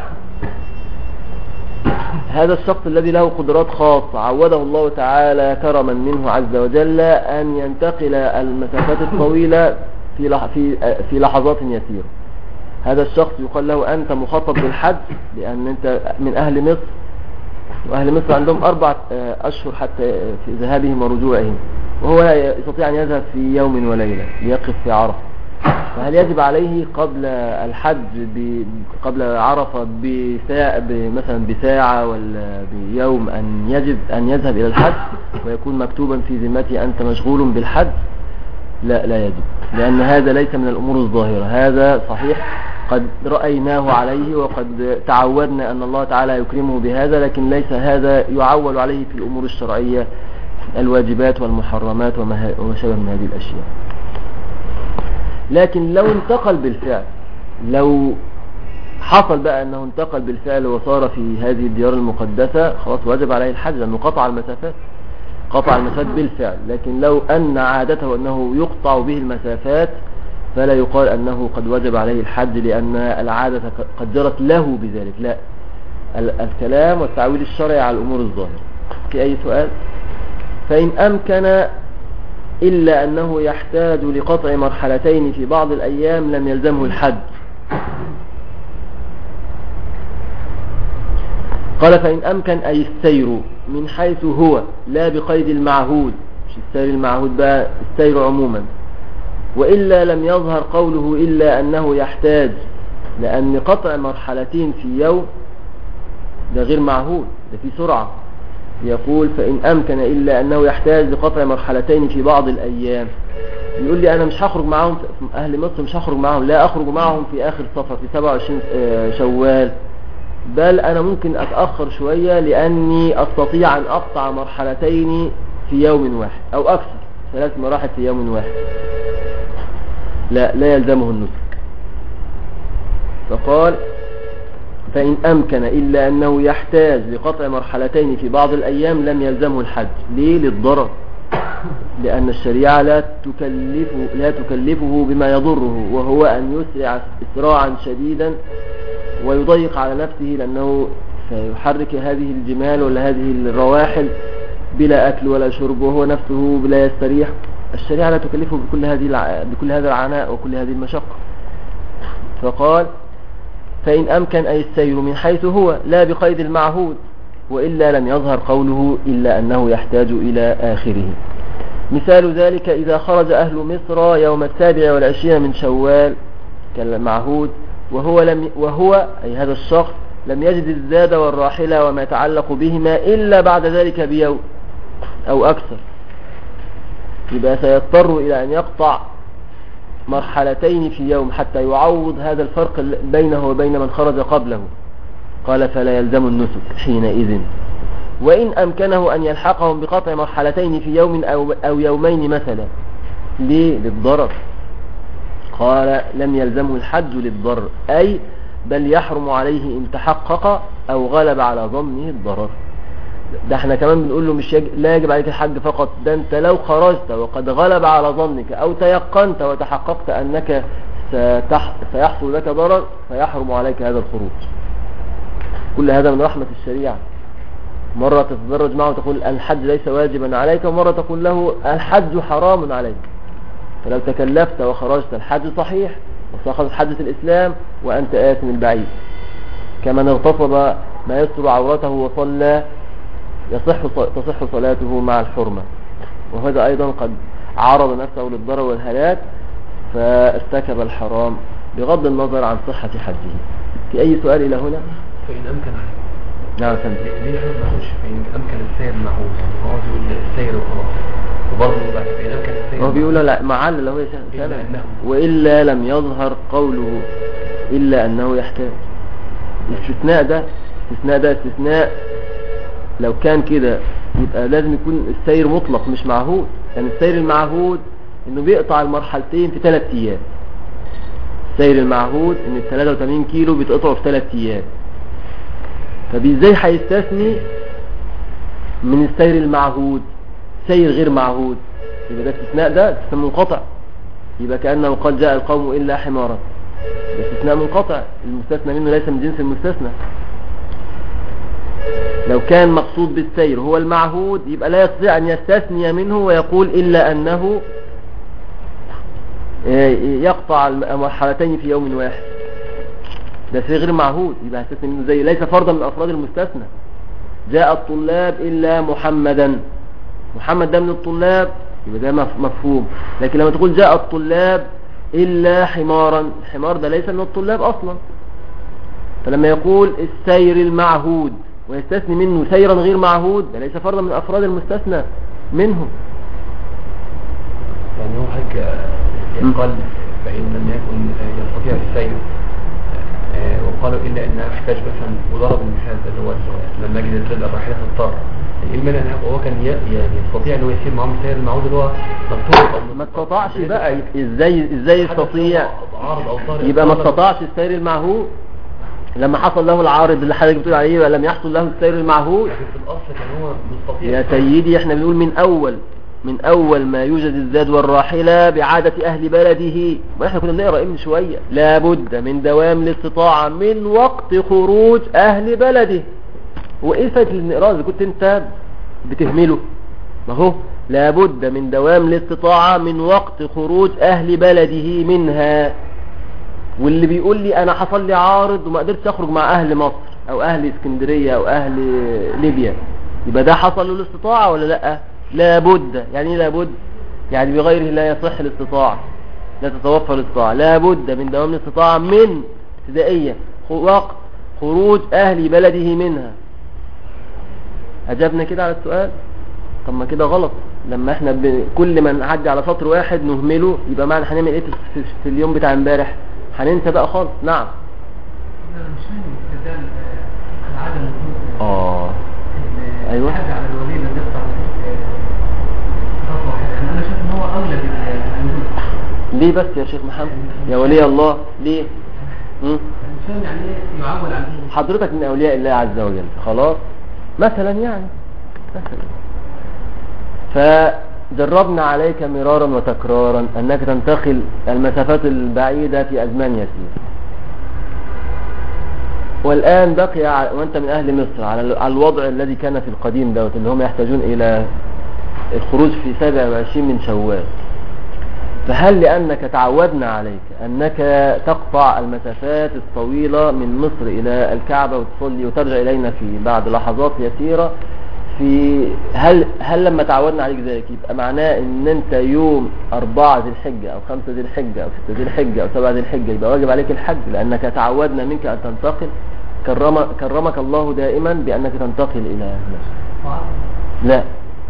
هذا الشخص الذي له قدرات خاصة عوده الله تعالى كرما منه عز وجل أن ينتقل المسافات الطويلة في لحظات يسيرة. هذا الشخص يقال له أنت مخاطب بالحج لأن أنت من أهل مصر، وأهل مصر عندهم 4 أشهر حتى في ذهابهم ورجوعهم، وهو لا يستطيع أن يذهب في يوم وليلة ليقف في عرفة. فهل يجب عليه قبل الحج قبل عرفة مثلا بساعة ولا بيوم أن يذهب إلى الحج ويكون مكتوبا في ذمته أنت مشغول بالحج؟ لا يجب، لأن هذا ليس من الأمور الظاهرة. هذا صحيح قد رأيناه عليه وقد تعودنا أن الله تعالى يكرمه بهذا، لكن ليس هذا يعول عليه في الأمور الشرعية الواجبات والمحرمات وما شابه من هذه الأشياء. لكن لو انتقل بالفعل، لو حصل بقى أنه انتقل بالفعل وصار في هذه الديار المقدسة، خلاص وجب عليه الحج لأنه قطع المسافات بالفعل. لكن لو أن عادته أنه يقطع به المسافات فلا يقال أنه قد وجب عليه الحج لأن العادة قد جرت له بذلك. لا، الكلام والتعويل الشرعي على الأمور الظاهرة. في أي سؤال؟ فإن أمكن إلا أنه يحتاج لقطع مرحلتين في بعض الأيام لم يلزمه الحج. قال فإن أمكن أي السير من حيث هو لا بقيد المعهود، مش السير المعهود بقى، السير عموما، وإلا لم يظهر قوله إلا أنه يحتاج، لأن قطع مرحلتين في يوم ده غير معهود، ده في سرعة. يقول فإن أمكن إلا أنه يحتاج لقطع مرحلتين في بعض الأيام. يقول لي أنا مش هخرج معهم أهل مصر، مش هخرج معهم، لا أخرج معهم في آخر صفر في 27 شوال، بل أنا ممكن أتأخر شوية لأني أستطيع أن أقطع مرحلتين في يوم واحد أو أكثر، 3 مراحل في يوم واحد. لا يلزمه النسك. فقال فإن أمكن إلا أنه يحتاج لقطع مرحلتين في بعض الأيام لم يلزمه الحج. ليه؟ للضرر، لأن الشريعة لا تكلفه بما يضره، وهو أن يسرع إسراعا شديدا ويضيق على نفسه، لأنه سيحرك هذه الجمال ولا هذه الرواحل بلا أكل ولا شرب وهو نفسه لا يستريح. الشريعة لا تكلفه بكل هذا العناء وكل هذه المشقة. فقال فإن أمكن أي السير من حيث هو لا بقيد المعهود، وإلا لم يظهر قوله إلا أنه يحتاج إلى آخره. مثال ذلك إذا خرج أهل مصر يوم 27 من شوال كالمعهود وهو أي هذا الشخص لم يجد الزاد والراحلة وما يتعلق بهما إلا بعد ذلك بيوم أو أكثر، يبقى سيضطر إلى أن يقطع مرحلتين في يوم حتى يعوض هذا الفرق بينه وبين من خرج قبله. قال فلا يلزم النسك حينئذ، وإن أمكنه أن يلحقهم بقطع مرحلتين في يوم أو يومين مثلا. ليه؟ للضرر. قال لم يلزمه الحج للضرر، أي بل يحرم عليه إن تحقق أو غلب على ظنه الضرر. ده احنا كمان بنقول له مش لا يجب عليك الحج فقط، ده انت لو خرجت وقد غلب على ظنك أو تيقنت وتحققت أنك سيحصل لك ضرر فيحرم عليك هذا الخروج. كل هذا من رحمة الشريعة. مرة تتدرج معه تقول الحج ليس واجبا عليك، ومرة تقول له الحج حرام عليك. فلو تكلفت وخرجت الحج صحيح وأخذت حجة الإسلام وأنت آثم البعيد. كمن اغتصب ما يستر عورته وصلى تصح صلاته مع الحرمة، وهذا أيضا قد عرض نفسه للضرر والهلاك فارتكب الحرام بغض النظر عن صحة حجه. في أي سؤال إلى هنا؟ فإن أمكن نعم سنة. ليه احنا بنخش فإن أمكن السير معه، يعني هو يقول السير وخلاص، وبرضه بعد الإعلام كان السيد هو بيقول لا معل لو هي إلا أنه وإلا لم يظهر قوله إلا أنه يحتاج. الاستثناء ده استثناء لو كان كده يبقى لازم يكون السير مطلق مش معهود. يعني السير المعهود انه بيقطع المرحلتين في 3 ايام. السير المعهود ان ال 83 كيلو بيتقطعوا في 3 ايام. فازاي هيستثني من السير المعهود سير غير معهود؟ يبقى ده استثناء، ده استثناء منقطع. يبقى كأنه قد جاء القوم إلا حمارا، ده استثناء منقطع، المستثنى منه ليس من جنس المستثنى. لو كان مقصود بالسير هو المعهود يبقى لا يستطيع أن يستثني منه ويقول إلا أنه يقطع المرحلتين في يوم واحد. ده سير غير معهود، يبقى هستثني منه زي ليس فرضا من أفراد المستثنى. جاء الطلاب إلا محمدا، محمد ده من الطلاب يبقى ده مفهوم. لكن لما تقول جاء الطلاب إلا حمارا، الحمار ده ليس من الطلاب أصلا. فلما يقول السير المعهود ويستثني منه سيرا غير معهود، ده ليس فرضا من أفراد المستثنى منه. يعني هو حاجة قال فإن لم يكن يستطيع السير وقالوا إلا أنه يحتاج مثلا، وضرب المثال اللي هو لما يجد الرجل الراحلة في الطر، المنع ان هو كان يستطيع ان هو يسير معهم السير المعهود اللي هو مكتوب او ما استطاعش بقى. ازاي يستطيع؟ يبقى ما استطاعش السير المعهود لما حصل له العارض اللي حضرتك بتقول عليه، ولم يحصل له السير المعهود. لكن في الاصل كان هو مستطيع. يا سيدي احنا بنقول من اول ما يوجد الزاد والراحلة بعادة اهل بلده، واحنا كنا بنقرأ من شوية لابد من دوام الاستطاعة من وقت خروج اهل بلده. وايه فايدة النقراء اذا كنت انت بتهمله؟ ما هو لابد من دوام الاستطاعة من وقت خروج اهل بلده منها. واللي بيقول لي انا حصل لي عارض وما قدرتش اخرج مع اهل مصر او اهل اسكندرية او اهل ليبيا، يبقى ده حصل له الاستطاعة ولا لا؟ لابد. يعني ايه لابد؟ يعني بغيره لا يصح الاستطاعة، لا تتوفر الاستطاعة. لابد من دوام الاستطاعة من ابتدائية وقت خروج اهل بلده منها. أجبنا كده على السؤال؟ طب ما كده غلط. لما احنا كل ما نعدي على سطر واحد نهمله، يبقى معنى هنعمل ايه في اليوم بتاع امبارح؟ هننسى بقى خالص. نعم. مش فاهم ده العادة المفروض ايوه حاجة على الولي اللي يقطع خطوة. يعني انا شايف ان هو اولى بالوجود. ليه بس يا شيخ محمد يا ولي الله ليه؟ الانسان يعني ايه يعول على حضرتك من اولياء الله عز وجل خلاص مثلا، يعني مثلا فجربنا عليك مرارا وتكرارا انك تنتقل المسافات البعيدة في ازمان يسير، والان بقي وانت من اهل مصر على الوضع الذي كان في القديم دوت، اللي هم يحتاجون الى الخروج في 27 من شوال. فهل لأنك تعودنا عليك أنك تقطع المسافات الطويلة من مصر إلى الكعبة وتصلي وترجع إلينا في بعد لحظات يسيرة، هل لما تعودنا عليك ذلك يبقى معناه أن أنت يوم 4 ذي الحجة أو 5 ذي الحجة أو 6 ذي الحجة أو 7 ذي الحجة يبقى واجب عليك الحج لأنك تعودنا منك أن تنتقل؟ كرمك الله دائما بأنك تنتقل إلى مصر. لا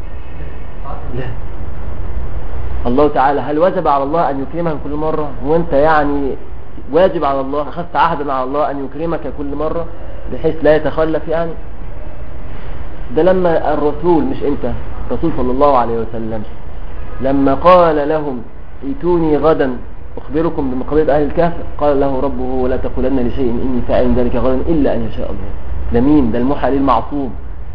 الله تعالى هل وجب على الله أن يكرمك كل مرة؟ وانت يعني واجب على الله، أخذت عهدا على الله أن يكرمك كل مرة بحيث لا يتخلف؟ يعني ده لما الرسول، مش انت، الرسول صلى الله عليه وسلم لما قال لهم ائتوني غدا أخبركم بمقابل أهل الكهف، قال له ربه ولا تقولن لشيء إني فاعل ذلك غدا إلا أن يشاء الله. ده مين؟ ده الموحى المعصوم.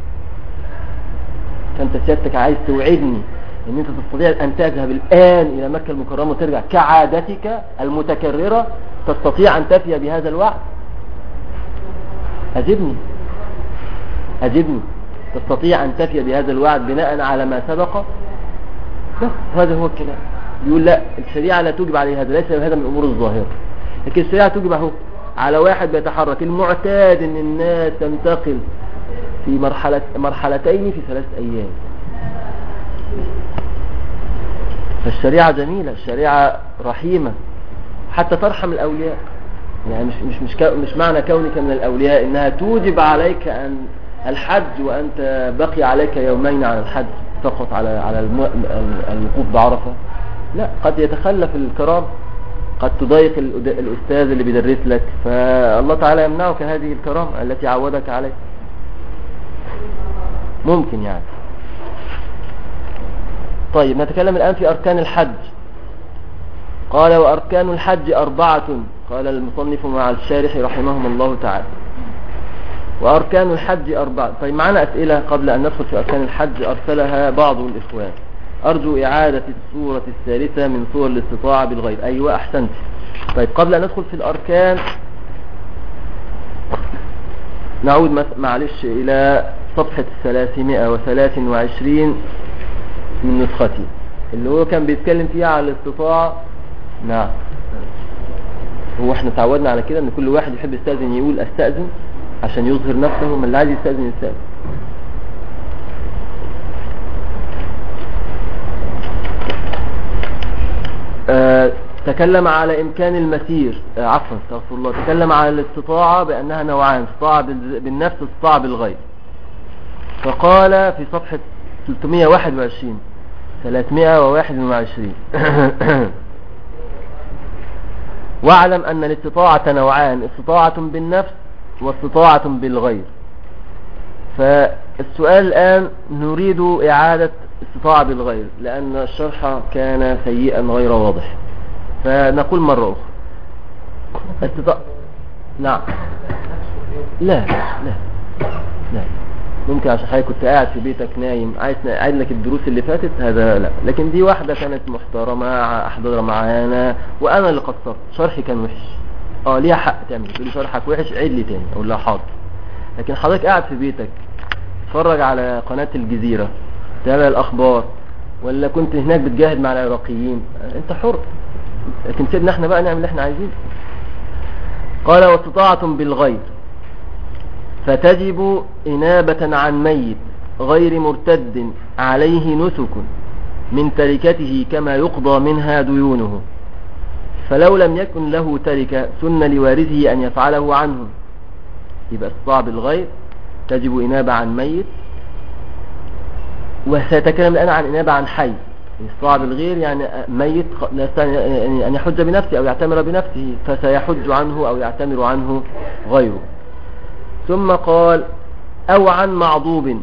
فانت سيادتك عايز توعدني ان انت تستطيع ان تذهب الان الى مكة المكرمة وترجع كعادتك المتكررة؟ تستطيع ان تفي بهذا الوعد؟ اجبني تستطيع ان تفي بهذا الوعد بناء على ما سبق؟ بس هذا هو الكلام. يقول لا الشريعة لا توجب عليه هذا، ليس هذا من الامور الظاهرة، لكن الشريعة توجب اهو على واحد بيتحرك. المعتاد ان الناس تنتقل في مرحلتين في 3 ايام. فالشريعة جميلة، الشريعة رحيمة حتى ترحم الأولياء. يعني مش معنى كونك من الأولياء إنها توجب عليك أن الحج وأنت بقي عليك يومين على الحج، فقط على الوقوف بعرفة، لا، قد يتخلف الكرام، قد تضايق الأستاذ اللي بيدرس لك، فالله تعالى يمنعك هذه الكرامة التي عودك عليه، ممكن يعني. طيب نتكلم الآن في أركان الحج. قال وأركان الحج 4، قال المصنف مع الشارح رحمهم الله تعالى. وأركان الحج 4. طيب معنا أسئلة قبل أن ندخل في أركان الحج أرسلها بعض الإخوان. أرجو إعادة السورة الثالثة من سور الاستطاعة بالغير. أيوة أحسنت. طيب قبل أن ندخل في الأركان نعود معلش إلى صفحة 323 من نسختي اللي هو كان بيتكلم فيها على الاستطاعة. نعم، هو احنا تعودنا على كده ان كل واحد يحب يستأذن يقول استأذن عشان يظهر نفسه، من اللي عايز يستأذن يستأذن. تكلم على إمكان المسير، عفوا استغفر الله، تكلم على الاستطاعة بأنها نوعان، استطاعة بالنفس واستطاعة بالغير. فقال في صفحة 321 واعلم أن الاستطاعة نوعان، استطاعة بالنفس واستطاعة بالغير. فالسؤال الآن نريد إعادة استطاعة بالغير لأن الشرح كان سيئا غير واضح، فنقول مرة أخرى نعم. لا ممكن عشان حضرتك كنت قاعد في بيتك نايم عايز اعيد لك الدروس اللي فاتت، هذا لا. لكن دي واحدة كانت محترمة احضر معانا وانا اللي قصرت، شرحي كان وحش، ليها حق تعمل تقول لي شرحك وحش عيد لي تاني، اقول لها حاضر. لكن حضرتك قاعد في بيتك تتفرج على قناة الجزيرة تابع الاخبار، ولا كنت هناك بتجاهد مع العراقيين، انت حر. لكن سيبنا احنا بقى نعمل اللي احنا عايزين. قال واستطاعة بالغير فتجب إنابة عن ميت غير مرتد عليه نسك من تركته كما يقضى منها ديونه، فلو لم يكن له تركة سن لوارثه أن يفعله عنه. يبقى استطاع بالغير تجب إنابة عن ميت، وسيتكلم الآن عن إنابة عن حي. استطاع بالغير يعني ميت أن يحج بنفسه أو يعتمر بنفسه، فسيحج عنه أو يعتمر عنه غيره. ثم قال أو عن معضوب،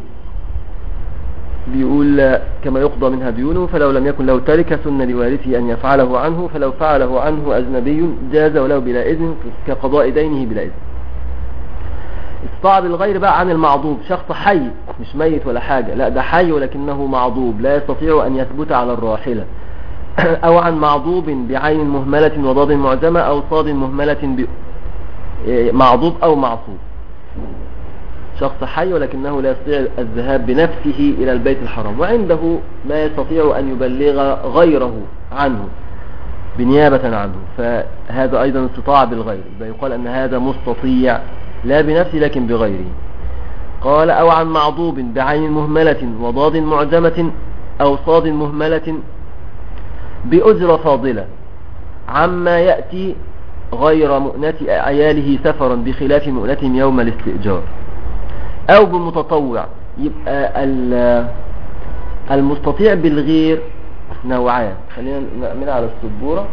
بيقول كما يقضى منها ديونه، فلو لم يكن له تركة سن لوارثه أن يفعله عنه، فلو فعله عنه أجنبي جاز ولو بلا إذن كقضاء دينه بلا إذن. استطاع بالغير بقى عن المعضوب، شخص حي مش ميت ولا حاجة، لا ده حي ولكنه معضوب لا يستطيع أن يثبت على الراحلة. أو عن معضوب بعين مهملة وضاد معجمة أو صاد مهملة معضوب أو معصوب، شخص حي ولكنه لا يستطيع الذهاب بنفسه إلى البيت الحرام، وعنده ما يستطيع أن يبلغ غيره عنه بنيابة عنه، فهذا أيضا استطاع بالغير، يقال أن هذا مستطيع لا بنفسه لكن بغيره. قال أو عن معضوب بعين مهملة وضاد معجمة أو صاد مهملة بأجرة فاضلة عما يأتي غير مؤنة عياله سفرا بخلاف مؤنتهم يوم الاستئجار، أو بمتطوع. يبقى المستطيع بالغير نوعان، خلينا نعملها على السبورة.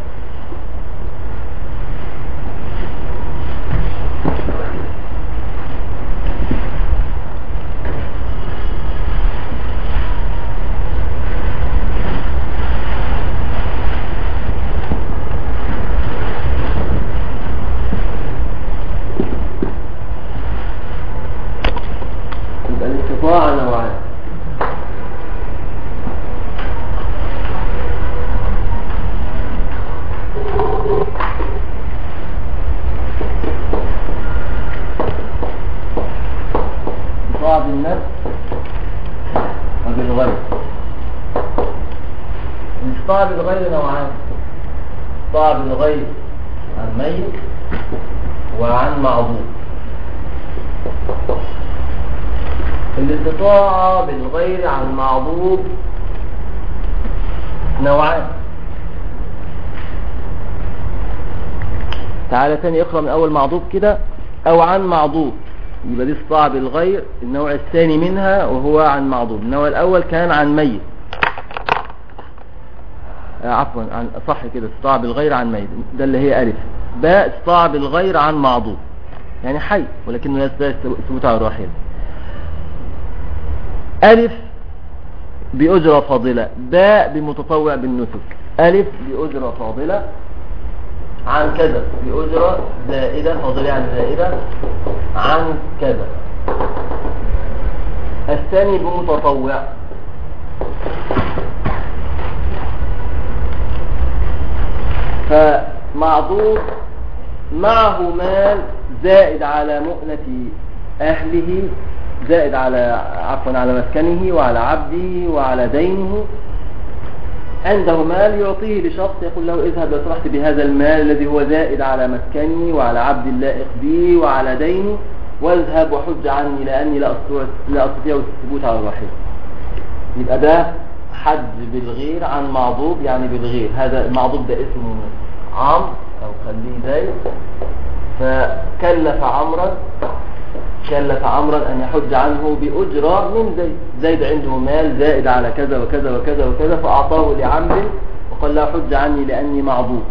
الاستطاعة نوعان، استطاعة بالنفس وبالغير. الاستطاعة بالغير نوعان، استطاعة بالغير عن ميت وعن معضوب. الاستطاعة بالغير عن معضوب نوعان. تعالى تاني اقرأ من اول معضوب كده. او عن معضوب يبقى دي استطاع بالغير النوع الثاني منها وهو عن معضوب. النوع الأول كان عن ميت، عفوا عن صح كده، استطاع بالغير عن ميت، ده اللي هي ألف. باء استطاع بالغير عن معضوب يعني حي ولكنه لا يستطيع الثبوت على الراحلة. ألف بأجرة فاضلة، باء بمتطوع بالنسك. ألف بأجرة فاضلة عن كذا، بأجرة زائدة فاضلة عن زائدة عن كذا. الثاني بمتطوع، فمعضوب معه مال زائد على مؤنة أهله، زائد على على مسكنه وعلى عبده وعلى دينه. عنده مال يعطيه لشخص، يقول له اذهب لو سمحت بهذا المال الذي هو زائد على مسكني وعلى عبد اللائق بي وعلى ديني، واذهب وحج عني لأني لا أستطيع الثبوت على الرحيل. يبقى ده حج بالغير عن معضوب، يعني بالغير. هذا المعضوب ده اسمه عمرو أو خليه زيد، فكلف عمرا أن يحج عنه بأجرة من زيد. زيد عنده مال زائد على كذا وكذا وكذا وكذا، فأعطاه لعمرو وقال له حج عني لأني معضوب.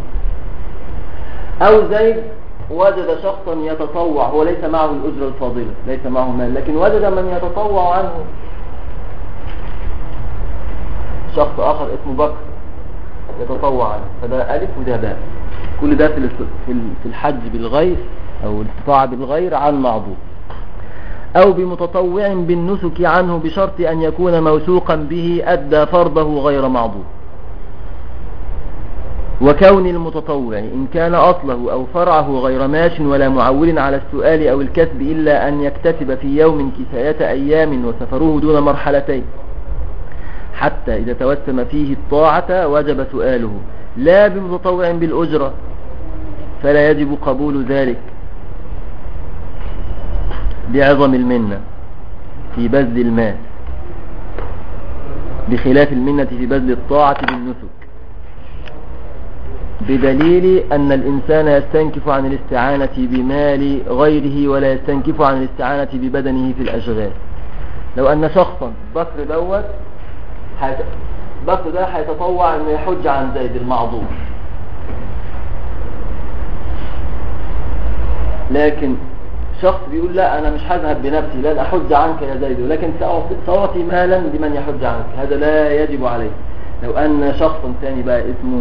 أو زيد وجد شخصا يتطوع، هو ليس معه الأجرة الفاضلة، ليس معه مال، لكن وجد من يتطوع عنه، شخص آخر اسمه بكر يتطوع عنه، فده ألف وده باء. كل ده في الحج بالغير أو الاستطاعة بالغير عن معضوب. أو بمتطوع بالنسك عنه بشرط أن يكون موثوقا به أدى فرضه غير معضوب. وكون المتطوع إن كان أصله أو فرعه غير ماش ولا معول على السؤال أو الكسب إلا أن يكتسب في يوم كفاية أيام وسفره دون مرحلتين، حتى إذا توسم فيه الطاعة وجب سؤاله، لا بمتطوع بالأجرة فلا يجب قبول ذلك بعظم المنة في بذل المال، بخلاف المنة في بذل الطاعة بالنسك، بدليل أن الإنسان يستنكف عن الاستعانة بمال غيره ولا يستنكف عن الاستعانة ببدنه في الأشغال. لو أن شخصا بكر ده هيتطوع أن يحج عن زيد المعضوب، لكن شخص بيقول لا أنا مش هذهب بنفسي، لن أحج عنك يا زيد، ولكن سأعطي مالا لمن يحج عنك، هذا لا يجب عليه. لو أن شخص ثاني بقى اسمه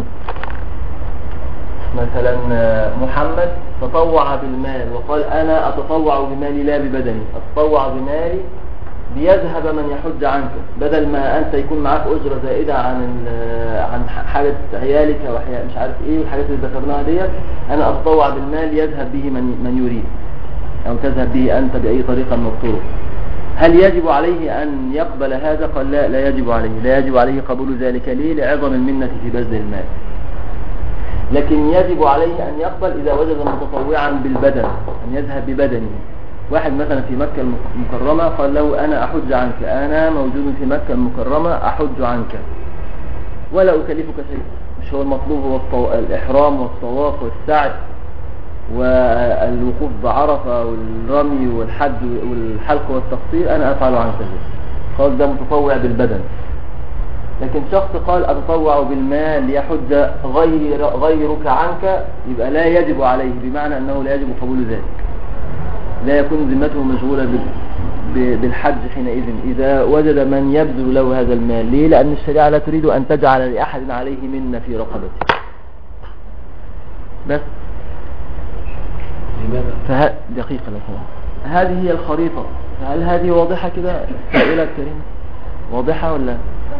مثلا محمد تطوع بالمال وقال أنا أتطوع بمالي لا ببدني، أتطوع بمالي ليذهب من يحج عنك، بدل ما أنت يكون معك أجرة زائدة عن حاجة عيالك وحياة مش عارف إيه والحاجات اللي ذكرناها ديت، أنا أتطوع بالمال يذهب به من يريد أو تذهب به أنت بأي طريقة من الطرق. هل يجب عليه أن يقبل هذا؟ قال لا يجب عليه، لا يجب عليه قبول ذلك. ليه؟ لعظم المنة في بذل المال. لكن يجب عليه أن يقبل إذا وجد متطوعا بالبدن، أن يذهب ببدنه. واحد مثلا في مكة المكرمة قال له أنا أحج عنك، أنا موجود في مكة المكرمة أحج عنك ولا أكلفك شيء. مش هو المطلوب هو الإحرام والطواف والسعي والوقوف بعرفة والرمي والحج والحلق والتقصير، أنا أفعل عنك ذلك. قال ده متطوع بالبدن. لكن شخص قال أتطوع بالمال ليحج غيرك عنك، يبقى لا يجب عليه، بمعنى أنه لا يجب قبول ذلك، لا يكون ذمته مشغولة بالحج حينئذ إذا وجد من يبذل له هذا المال. ليه؟ لأن الشريعة لا تريد أن تجعل لأحد عليه منة في رقبته. بس دقيقة لكم، هذه هي الخريطة. هل هذه واضحة كده سائلة الكريمة؟ واضحة ولا؟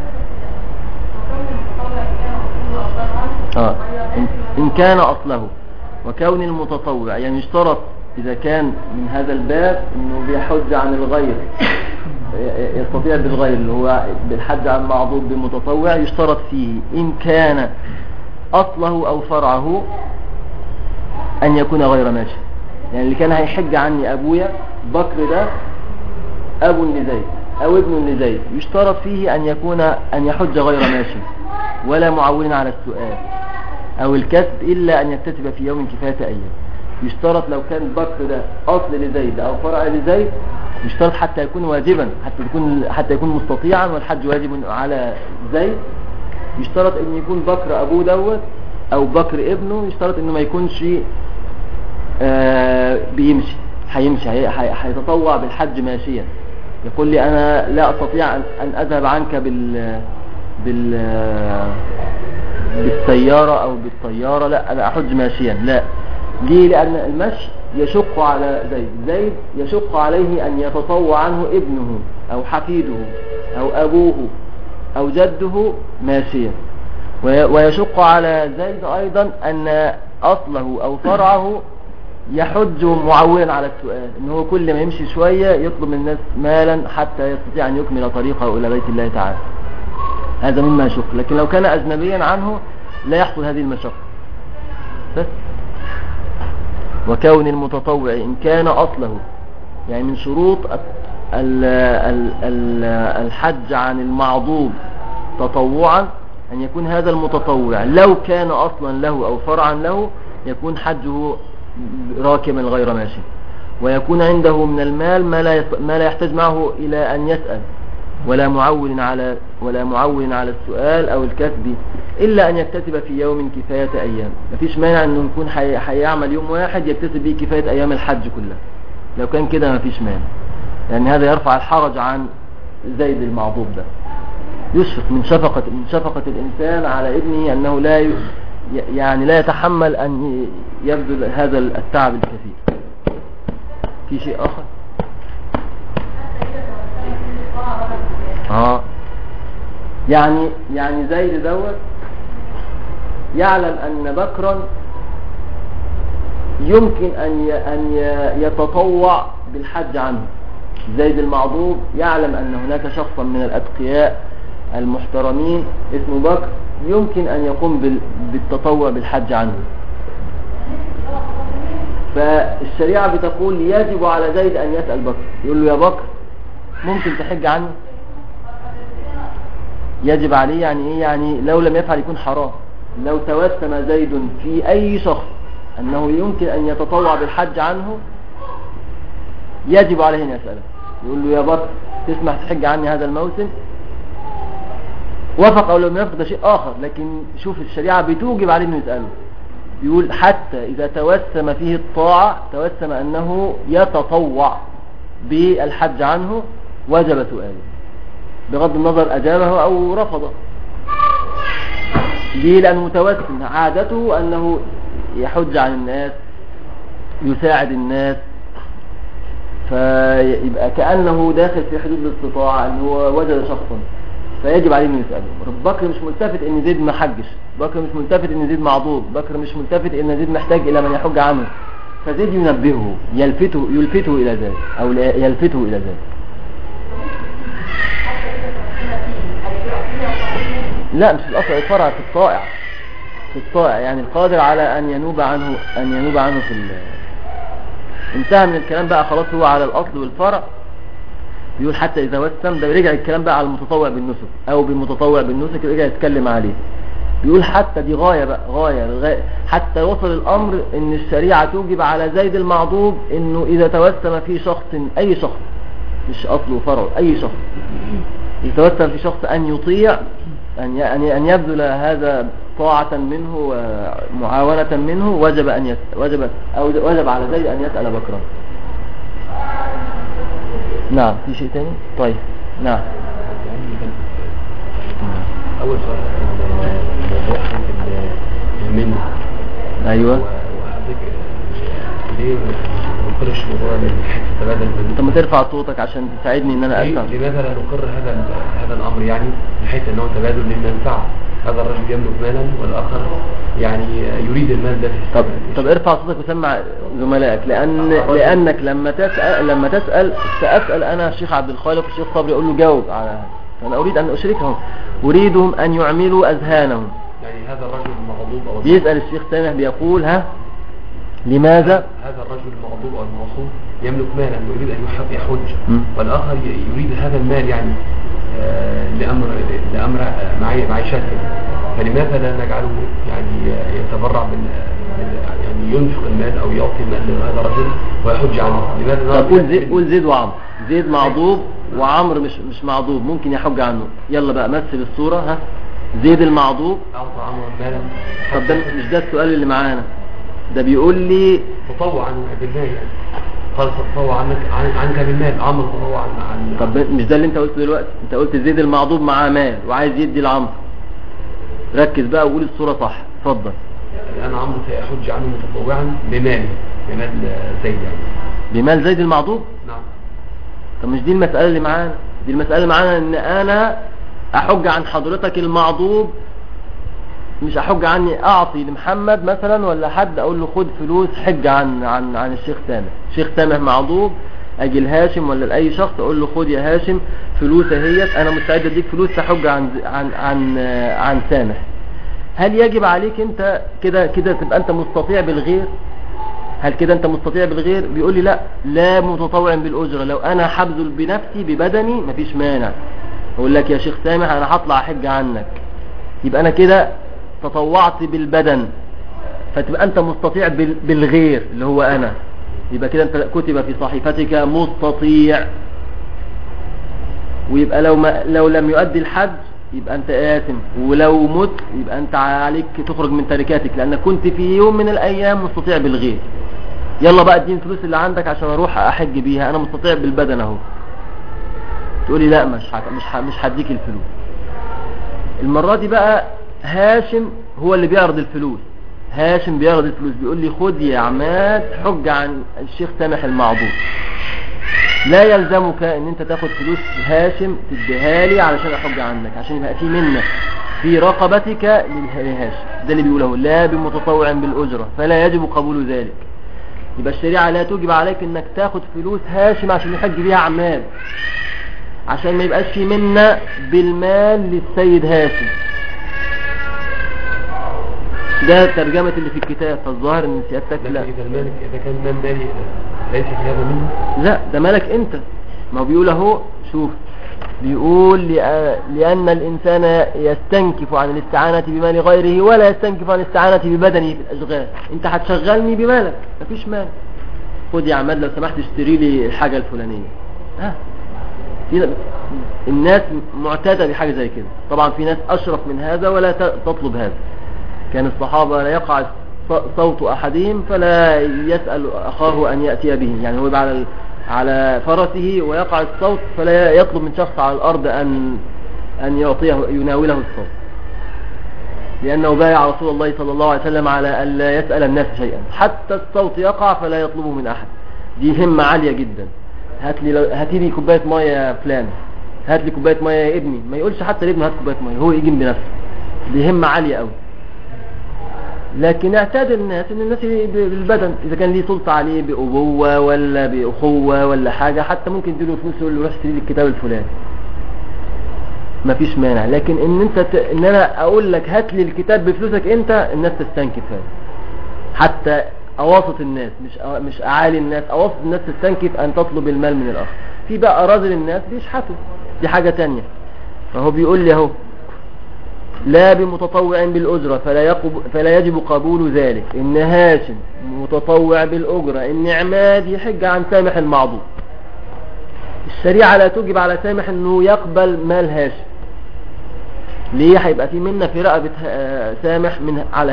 إن كان أصله. وكون المتطوع يعني يشترط إذا كان من هذا الباب أنه بيحج عن الغير، يستطيع بالغير اللي هو بالحج عن معضوب بمتطوع، يشترط فيه إن كان أصله أو فرعه أن يكون غير ماشي. يعني اللي كان هيحج عني أبويا بكر ده أبو لزيد أو ابن لزيد، يشترط فيه أن يحج غير ماشي ولا معول على السؤال أو الكسب إلا أن يكتسب في يوم كفاية أيام. يشترط لو كان بكر ده أصل لزيد أو فرع لزيد، يشترط حتى يكون واجبا، حتى يكون مستطيعا والحج واجب على زيد. يشترط ان يكون بكر ابوه دوت او بكر ابنه، يشترط انه ما يكونش بيمشي، هيتطوع بالحج ماشيا. يقول لي انا لا استطيع ان اذهب عنك بالسيارة او بالطيارة، لا انا احج ماشيا. لا، ليه؟ لان المشي يشق على زيد يشق عليه ان يتطوع عنه ابنه او حفيده او ابوه او جده ماشيا، ويشق على زيد ايضا ان اصله او فرعه يحج معولا على السؤال، ان هو كل ما يمشي شوية يطلب من الناس مالا حتى يستطيع ان يكمل طريقه الى بيت الله تعالى. هذا مما يشق. لكن لو كان اجنبيا عنه لا يحصل هذه المشقة. بس وكون المتطوع ان كان اصله، يعني من شروط الحج عن المعضوب تطوعا ان يكون هذا المتطوع لو كان اصلا له او فرعا له يكون حجه راكبا غير ماشي، ويكون عنده من المال ما لا يحتاج معه الى ان يسأل، ولا معول على السؤال او الكسب، الا ان يكتسب في يوم كفاية ايام. مفيش مانع انه يكون هيعمل يوم واحد يكتسب به كفاية ايام الحج كلها، لو كان كده مفيش مانع، لان هذا يرفع الحرج عن زيد المعضوب ده. يشفق من شفقة الانسان على ابنه انه لا يتحمل ان يبذل هذا التعب الكثير. في شيء اخر؟ يعني زيد دوت يعلم ان بكرا يمكن ان يتطوع بالحج عنه. زيد المعضوب يعلم ان هناك شخصا من الاتقياء المحترمين اسمه بكر يمكن ان يقوم بالتطوع بالحج عنه، فالشريعة بتقول يجب على زيد ان يسأل بكر، يقول له يا بكر ممكن تحج عني؟ يجب عليه يعني ايه؟ يعني لو لم يفعل يكون حرام. لو توسم زيد في اي شخص انه يمكن ان يتطوع بالحج عنه يجب عليه ان يسأله، يقول له يا بكر تسمح تحج عني هذا الموسم؟ وافق او لم يوافق ده شيء اخر، لكن شوف الشريعة بتوجب عليه انه يسأله. يقول حتى اذا توسم فيه الطاعة، توسم انه يتطوع بالحج عنه، وجب سؤاله بغض النظر اجابه او رفضه. ليه؟ لانه متوسم عادته انه يحج عن الناس، يساعد الناس، فيبقى كأنه داخل في حدود الاستطاعة ان هو وجد شخصا، فيجب عليه انه يسأله. بكر مش ملتفت ان زيد ما حجش، بكر مش ملتفت ان زيد معضوب، بكر مش ملتفت ان زيد محتاج الى من يحج عنه، فزيد ينبهه، يلفته الى ذلك او يلفته الى ذلك. لا مش الأصل، الفرع في الطائع يعني القادر على أن ينوب عنه في انتهى من الكلام بقى خلاص، هو على الأصل والفرع. بيقول حتى إذا وسم، ده رجع الكلام بقى على المتطوع بالنسك أو بالمتطوع بالنسك، رجع يتكلم عليه. بيقول حتى دي غاية بقى، غاية حتى وصل الأمر إن الشريعة توجب على زيد المعضوب إنه إذا توسم في شخص، أي شخص مش أصل وفرع، أي شخص يتوسم في شخص أن يطيع، أن يبذل هذا طاعة منه ومعاونة منه، وجب على زيد أن يسأل بكرا. نعم. في شيء تاني؟ طيب نعم. أول سؤال الموضوع المنة. أيوة. وحضرتك ليه ما نقرش موضوع التبادل؟ انت ما ترفع صوتك عشان تساعدني ان انا افهم. لماذا لا نقر هذا الامر، يعني بحيث انه تبادل للمنفعه؟ هذا الرجل يملك مالا والاخر يعني يريد المال ده. طب ارفع صوتك وسمع زملائك، لانك لما تسال ساسال انا الشيخ عبد الخالق والشيخ صبري، اقول له جاوب على هذا. انا اريد ان اشركهم، اريدهم ان يعملوا اذهانهم. يعني هذا الرجل المغضوب او بيسال الشيخ سامح بيقول لماذا هذا الرجل المغضوب او المغصوب يملك مالا ويريد ان يحج، والاخر يريد هذا المال يعني لامر معيشته، فلماذا لا نجعله يعني يتبرع يعني ينفق المال او يعطي المال لهذا الرجل ويحج عنه. لماذا؟ طب قول زيد وعمرو. زيد معضوب وعمرو مش معضوب، ممكن يحج عنه. يلا بقى مثل الصورة. ها، زيد المعضوب اعطى عمرو مالا. طب ده مش ده السؤال اللي معانا، ده بيقول لي تطوع بالمال يعني. قال تطوع عنك بالمال. عمرو تطوع عن طب مش ده اللي انت قلته دلوقتي؟ انت قلت زيد المعضوب معاه مال وعايز يدي لعمرو. ركز بقى وقول الصورة صح. اتفضل. الان عمرو سيحج عنه متطوعا بمال زيد يعني. بمال زيد المعضوب؟ نعم. طب مش دي المسألة اللي معانا؟ دي المسألة اللي معانا ان انا احج عن حضرتك المعضوب، مش احج عني اعطي لمحمد مثلا ولا حد اقول له خد فلوس حج عن الشيخ سامح. الشيخ سامح معضوب، اجي لهاشم ولا لاي شخص اقول له خد يا هاشم فلوس اهيت، انا مستعد اديك فلوس تحج عن سامح. هل يجب عليك انت كده تبقى انت مستطيع بالغير؟ هل كده انت مستطيع بالغير؟ بيقول لي لا متطوع بالاجره. لو انا حبذل بنفسي ببدني مفيش مانع، اقول لك يا شيخ سامح انا هطلع احج عنك، يبقى انا كده تطوعت بالبدن، فتبقى انت مستطيع بالغير اللي هو انا، يبقى كده انت كتب في صحيفتك مستطيع. ويبقى لو لم يؤدي الحج يبقى انت آثم، ولو مت يبقى انت عليك تخرج من تركاتك لانك كنت في يوم من الايام مستطيع بالغير. يلا بقى اديني الفلوس اللي عندك عشان اروح احج بيها، انا مستطيع بالبدن اهو. تقولي لا مش هديك الفلوس. المرة دي بقى هاشم هو اللي بيعرض الفلوس. هاشم بيعرض الفلوس، بيقول لي خد يا عماد حج عن الشيخ سامح المعضوب. لا يلزمك ان انت تاخد فلوس هاشم تديها لي علشان احج عنك، عشان يبقى في منك في رقبتك لهاشم. ده اللي بيقوله لا بمتطوع بالاجره فلا يجب قبول ذلك. يبقى الشريعه لا توجب عليك انك تاخد فلوس هاشم عشان يحج بيها عماد، عشان ما يبقاش في منا بالمال للسيد هاشم. ده ترجمة اللي في الكتاب، فالظاهر ان سيادتك لا. إذا كان مال مالي ليس في هذا منه. لا ده مالك انت. ما هو بيقول اهو، شوف بيقول لأن الإنسان يستنكف عن الاستعانة بمال غيره ولا يستنكف عن الاستعانة ببدنه في الأشغال. انت هتشغلني بمالك مفيش مال. خد يا عماد لو سمحت اشتري لي الحاجة الفلانية. الناس معتادة بحاجة زي كده. طبعا في ناس أشرف من هذا ولا تطلب هذا. كان الصحابة لا يقع صوت أحدهم فلا يسأل أخاه أن يأتي به، يعني هو يبقى على فرسه ويقع الصوت فلا يطلب من شخص على الأرض أن يعطيه يناوله الصوت، لأنه بايع رسول الله صلى الله عليه وسلم على أن لا يسأل الناس شيئا حتى الصوت يقع فلا يطلبه من أحد. دي همة عالية جدا. هات لي كوباية مية يا فلان، هات لي كوباية مية يا ابني، ما يقولش حتى لابنه هات كوباية مية، هو يجي بنفسه. دي همة عالية قوي. لكن اعتاد الناس ان الناس بالبدن، اذا كان ليه سلطة عليه بأبوة ولا بأخوة ولا حاجة، حتى ممكن يديله فلوس يقول له روح اشتري لي الكتاب الفلاني، مفيش مانع. لكن ان انا اقول لك هات لي الكتاب بفلوسك انت، الناس تستنكف هذا. حتى اواسط الناس مش اعالي الناس، اواسط الناس تستنكف ان تطلب المال من الاخر. في بقى اراذل الناس بيشحتوا، دي حاجة تانية. فهو بيقول لي اهو لا بمتطوع بالأجرة فلا يجب قبول ذلك. إن هاشم متطوع بالأجرة، إن عماد يحج عن سامح المعضوب. الشريعة لا توجب على سامح إنه يقبل مال هاشم. ليه؟ هيبقى في منا في رقبة سامح من على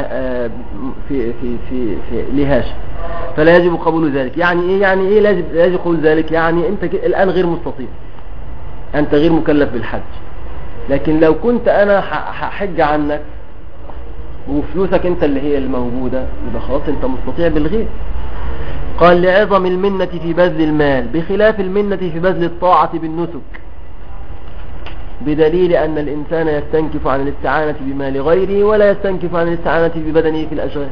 في لهاشم، فلا يجب قبول ذلك. يعني إيه؟ يعني إيه لا يجب قبول ذلك؟ يعني أنت الآن غير مستطيع، أنت غير مكلف بالحج. لكن لو كنت انا هحج عنك وفلوسك انت اللي هي الموجودة، يبقى خلاص انت مستطيع بالغير. قال لعظم المنة في بذل المال بخلاف المنة في بذل الطاعة بالنسك، بدليل ان الانسان يستنكف عن الاستعانة بمال غيره ولا يستنكف عن الاستعانة ببدنه في الاشغال.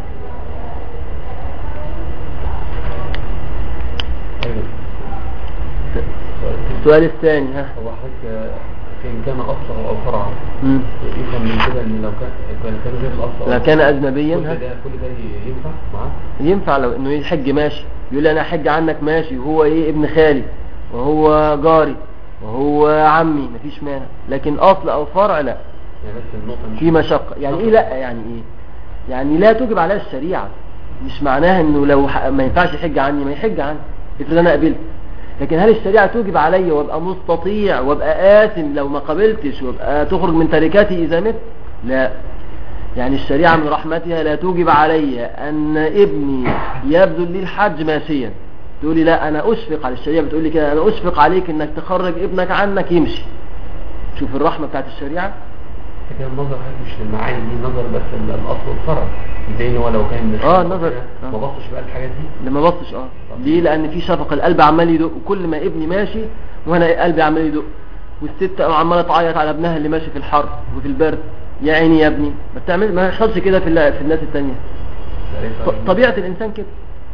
السؤال الثاني هو حضرتك إن كان أصلا أو فرعا يفهم من كده إن لو كان غير الأصل، لو كان أجنبيا كل ده ينفع معاه؟ ينفع لو إنه يحج ماشي، يقول لي أنا أحج عنك ماشي، وهو إيه ابن خالي وهو جاري وهو عمي، مفيش مانع. لكن أصل أو فرع لا، يعني بس النقطة في مشقة. يعني إيه لا؟ يعني إيه؟ يعني لا توجب عليها الشريعة، مش معناها انه لو ما ينفعش يحج عني ما يحج عني، افرض انا قبلت. لكن هل الشريعة توجب علي وابقى مستطيع وابقى آثم لو ما قبلتش وابقى تخرج من تركاتي اذا مت؟ لا. يعني الشريعة من رحمتها لا توجب علي ان ابني يبذل لي الحج ماشيا. تقولي لا انا اشفق على الشريعة، بتقولي كده انا اشفق عليك انك تخرج ابنك عنك يمشي. شوف الرحمة بتاعت الشريعة. لكن النظر مش للمعاني دي، النظر بس الاصل والفرع. زي هو لو كان النظر ما بصش بقى الحاجات دي، لما بصش ليه؟ لان في شفق، القلب عمال يدق، وكل ما ابني ماشي وانا قلبي عمال يدق، والست عماله تعيط على ابنها اللي ماشي في الحر وفي البرد، يا عيني يا ابني. ما يحصلش كده في الناس التانية. طبيعة الانسان كده،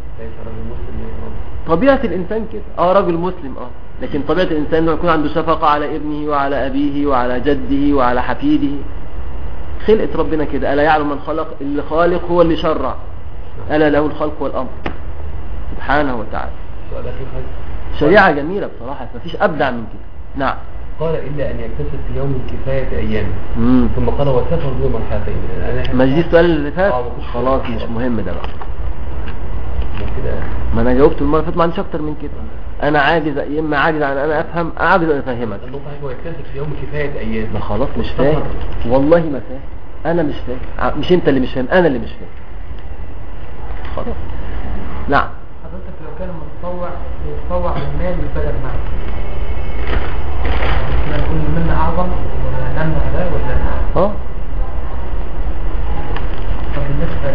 طبيعة الانسان كده. رجل مسلم لكن طبيعة الانسان انه يكون عنده شفقة على ابنه وعلى ابيه وعلى جده وعلى حفيده. خلقة ربنا كده. ألا يعلم من خلق؟ اللي خالق هو اللي شرع. ألا له الخلق والأمر سبحانه وتعالى. شريعة جميلة بصراحة، ما فيش أبدع من كده. نعم. قال إلا أن يكتسب في يوم كفاية أيام. ثم قال وسافر ذو مرحلتين. ما دي السؤال اللي فات خلاص مش مهم ده بقى. ما أنا جاوبت المرة اللي فاتت، ما عنديش أكتر من كده. أنا عاجز، يا إما عاجز عن أنا أفهم، عاجز أن أفهمك. النقطة هو يكتسب في يوم كفاية أيام. ما خلاص مش فاهم، والله ما فاهم. أنا مش فاهم، مش أنت اللي مش فاهم، أنا اللي مش فاهم. خلاص. نعم. حضرتك لو كان يتطوع بالمال والبدن معك، يعني نقول المنة أعظم ونمنع ده ولا؟ طب بالنسبة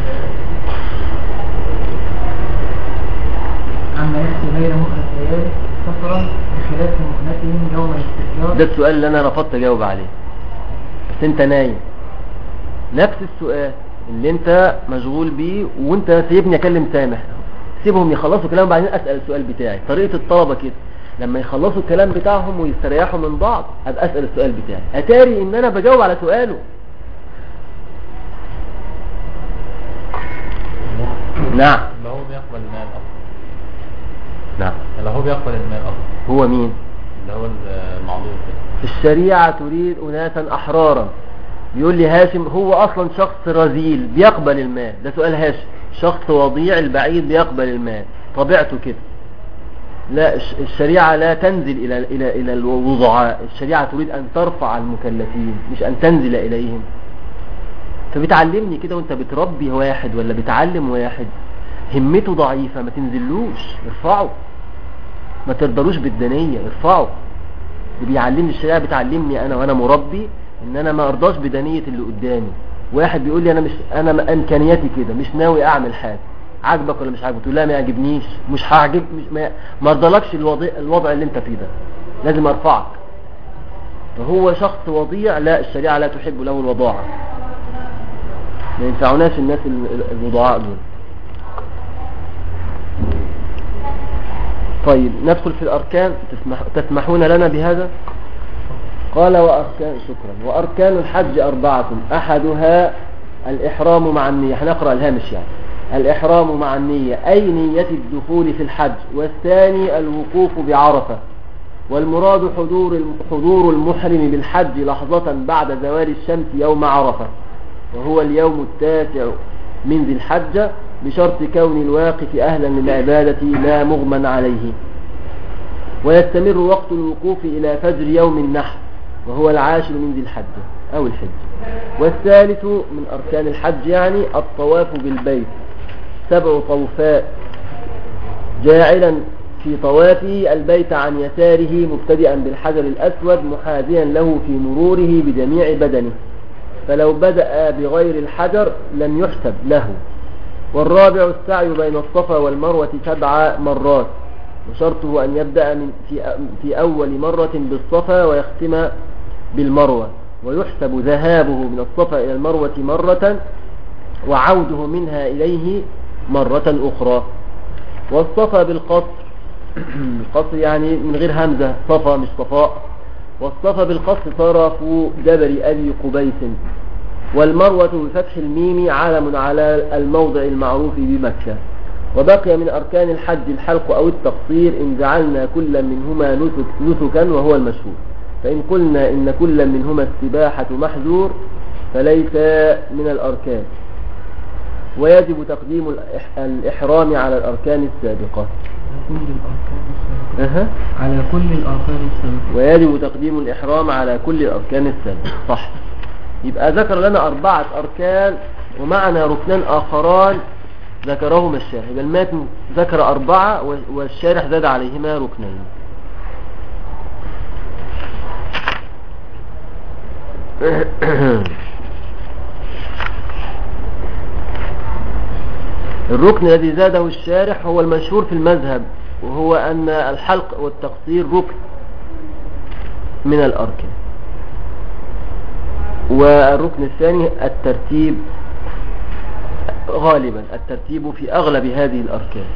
عما يحكي غير مؤنث ليالي سفرا بخلاف مؤنثهم يوم الاستئجار. ده السؤال اللي أنا رفضت أجاوب عليه، بس أنت نايم. نفس السؤال اللي أنت مشغول بيه وأنت سيبني أكلم سامح، سيبهم يخلصوا كلام بعدين أسأل السؤال بتاعي. طريقة الطلبة كده، لما يخلصوا الكلام بتاعهم ويستريحوا من بعض أبقى أسأل السؤال بتاعي. أتاري إن أنا بجاوب على سؤاله. نعم. اللي هو بيقبل المال أصلا. نعم. اللي هو بيقبل المال أصلا. هو مين؟ اللي هو المعذور. الشريعة تريد أناسا أحرارا. بيقول لي هاشم هو أصلا شخص رذيل بيقبل المال. ده سؤال هاشم. شخص وضيع البعيد بيقبل المال، طبيعته كده. لا، الشريعة لا تنزل إلى الوضعاء. الشريعة تريد أن ترفع المكلفين مش أن تنزل إليهم. فبتعلمني كده وانت بتربي واحد ولا بتعلم واحد همته ضعيفة، ما تنزلوش، ارفعه. ما تقدروش بالدنية، ارفعه. اللي بيعلمني الشريعة بتعلمني أنا وأنا مربي إن أنا ما أرضاش بدنية اللي قدامي. واحد بيقول لي أنا إمكانياتي كده، مش ناوي أعمل حاجة، عاجبك ولا مش عاجبك؟ تقول لا ما يعجبنيش، مش هعجب، ما أرضلكش الوضع اللي أنت فيه ده، لازم أرفعك. فهو شخص وضيع، لا، الشريعة لا تحب له الوضاعة. ما ينفعناش الناس الوضعاء دول. طيب ندخل في الأركان. تسمحون لنا بهذا؟ قال وأركان الحج 4، أحدها الإحرام مع النية. هنقرأ الهامش يعني. الإحرام مع النية أي نية الدخول في الحج، والثاني الوقوف بعرفة. والمراد حضور المحرم بالحج لحظة بعد زوال الشمس يوم عرفة، وهو اليوم 9 من ذي الحجة، بشرط كون الواقف أهلا للعبادة لا مغمى عليه. ويستمر وقت الوقوف إلى فجر يوم النحر، وهو 10 من ذي الحجة أو الحج. والثالث من أركان الحج يعني الطواف بالبيت 7 طوفات، جاعلا في طوافه البيت عن يساره مبتدئا بالحجر الأسود محاذيا له في مروره بجميع بدنه، فلو بدأ بغير الحجر لم يحسب له. والرابع السعي بين الصفا والمروة 7 مرات، وشرطه أن يبدأ في أول مرة بالصفا ويختم بالمروة، ويحسب ذهابه من الصفا إلى المروة مرة وعوده منها إليه مرة أخرى. والصفا بالقصر القصر يعني من غير همزة، صفا مش صفاء. والصفا بالقصر طرف جبل أبي قبيس. والمروة بفتح الميم علم على الموضع المعروف بمكة. وبقي من أركان الحج الحلق أو التقصير إن جعلنا كل منهما نسكا وهو المشهور. فإن قلنا إن كل منهما السباحة محذور فليس من الأركان. ويجب تقديم الإحرام على الأركان السابقة. على كل الأركان السابقة. ويجب تقديم الإحرام على كل الأركان السابقة. صح. يبقى ذكر لنا 4 أركان ومعنى ركنان آخران ذكرهما الشارح. يبقى الماتن ذكر 4 والشارح زاد عليهما ركنين. الركن الذي زاده الشارح هو المشهور في المذهب، وهو أن الحلق والتقصير ركن من الأركان. والركن الثاني الترتيب، غالبا الترتيب في أغلب هذه الأركان.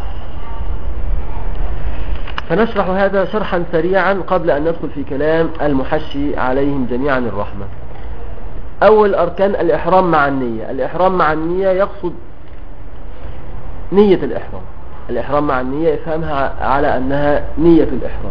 فنشرح هذا شرحا سريعا قبل أن ندخل في كلام المحشي عليهم جميعا الرحمة. أول أركان الإحرام مع النية. الإحرام مع النية يقصد نية الإحرام. الإحرام مع النية يفهمها على أنها نية الإحرام،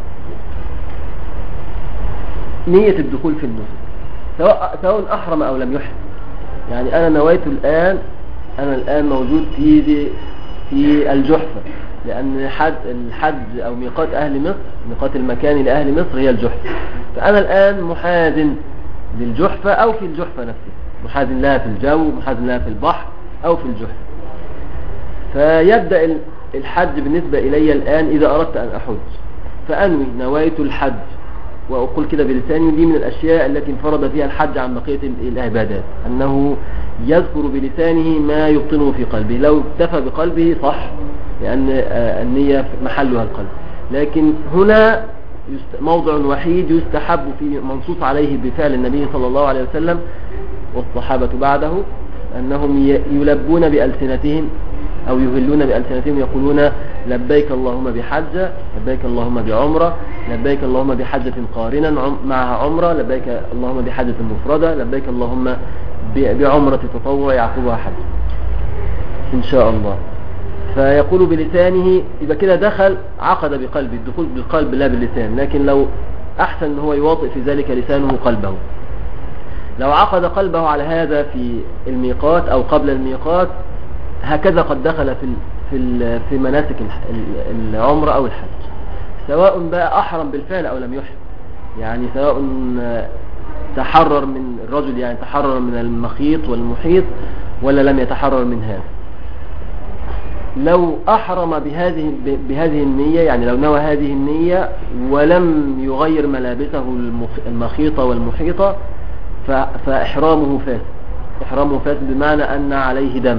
نية الدخول في النسك، سواء أحرم أو لم يحرم. يعني أنا نويت الآن موجود في الجحفة، لأن الحج أو ميقات أهل مصر، ميقات المكان لأهل مصر هي الجحفة. فأنا الآن محاذن للجحفة أو في الجحفة نفسها، محاذن لها في الجو، محاذن لها في البحر أو في الجحفة. فيبدأ الحج بالنسبة إلي الآن إذا أردت أن أحج، فأنوي نويت الحج، وأقول كده بلساني. دي من الأشياء التي انفرد فيها الحج عن بقية العبادات، أنه يذكر بلسانه ما يبطنه في قلبه. لو اكتفى بقلبه صح، لأن النية محلها القلب. لكن هنا موضع وحيد يستحب فيه، منصوص عليه بفعل النبي صلى الله عليه وسلم والصحابة بعده، أنهم يلبون بألسنتهم أو يهلون بألسنتهم، يقولون لبيك اللهم بحجة، لبيك اللهم بعمرة، لبيك اللهم بحجة قارنا معها عمرة، لبيك اللهم بحجة مفردة، لبيك اللهم بعمرة تطوع يعقبها حج إن شاء الله. فيقول بلسانه، يبقى كده دخل عقد بقلبه، الدخول بالقلب لا باللسان. لكن لو أحسن أنه هو يواطئ في ذلك لسانه قلبه. لو عقد قلبه على هذا في الميقات أو قبل الميقات، هكذا قد دخل في مناسك العمرة أو الحج، سواء بقى أحرم بالفعل أو لم يحرم. يعني سواء تحرر من الرجل، يعني تحرر من المخيط والمحيط، ولا لم يتحرر من هذا. لو أحرم بهذه النية، يعني لو نوى هذه النية ولم يغير ملابسه المخيطة والمحيطة، فإحرامه فاسد. إحرامه فاسد بمعنى أن عليه دم،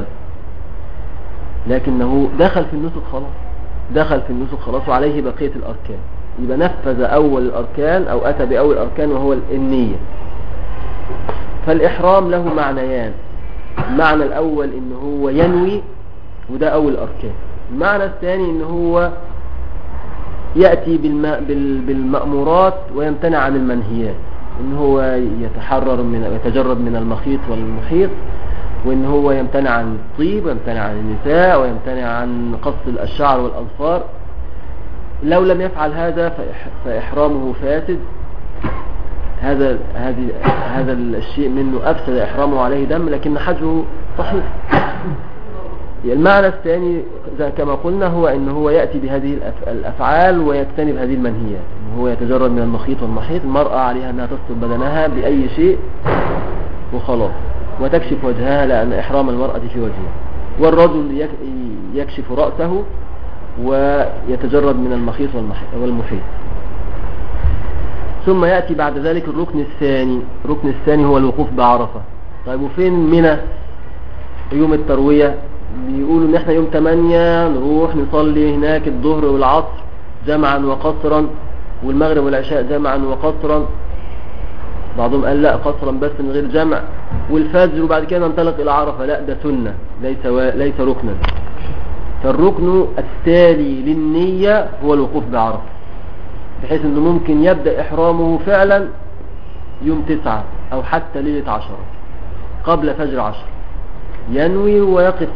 لكنه دخل في النسك خلاص، دخل في النسك خلاص، وعليه بقية الأركان. يبقى نفذ أول الأركان أو أتى بأول الأركان وهو النية. فالإحرام له معنيان. المعنى الأول إن هو ينوي، وده أول الأركان. المعنى الثاني إن هو يأتي بالمأمورات ويمتنع عن المنهيات، إن هو يتجرد من المخيط والمحيط، وإن هو يمتنع عن الطيب، ويمتنع عن النساء، ويمتنع عن قص الشعر والأظفار. لو لم يفعل هذا فإحرامه فاسد. هذا الشيء منه أفسد إحرامه، عليه دم، لكن حجه صحيح. المعنى الثاني كما قلنا هو إن هو يأتي بهذه الأفعال ويجتنب هذه المنهيات، إن هو يتجرد من المخيط والمحيط. المرأة عليها أنها تستر بدنها بأي شيء وخلاص، وتكشف وجهها، لأن إحرام المرأة في وجهها. والرجل يكشف رأسه ويتجرد من المخيط والمحيط. ثم يأتي بعد ذلك الركن الثاني. الركن الثاني هو الوقوف بعرفة. طيب وفين منى يوم التروية؟ بيقولوا ان احنا يوم 8 نروح نصلي هناك الظهر والعصر جمعا وقصرا، والمغرب والعشاء جمعا وقصرا. بعضهم قال لا، قصرا بس من غير جمع، والفجر، وبعد كده ننطلق الى عرفة. لا، ده سنة ليس ركنا. فالركن التالي للنية هو الوقوف بعرفة، بحيث انه ممكن يبدأ احرامه فعلا يوم 9 او حتى ليلة 10 قبل فجر 10، ينوي ويقف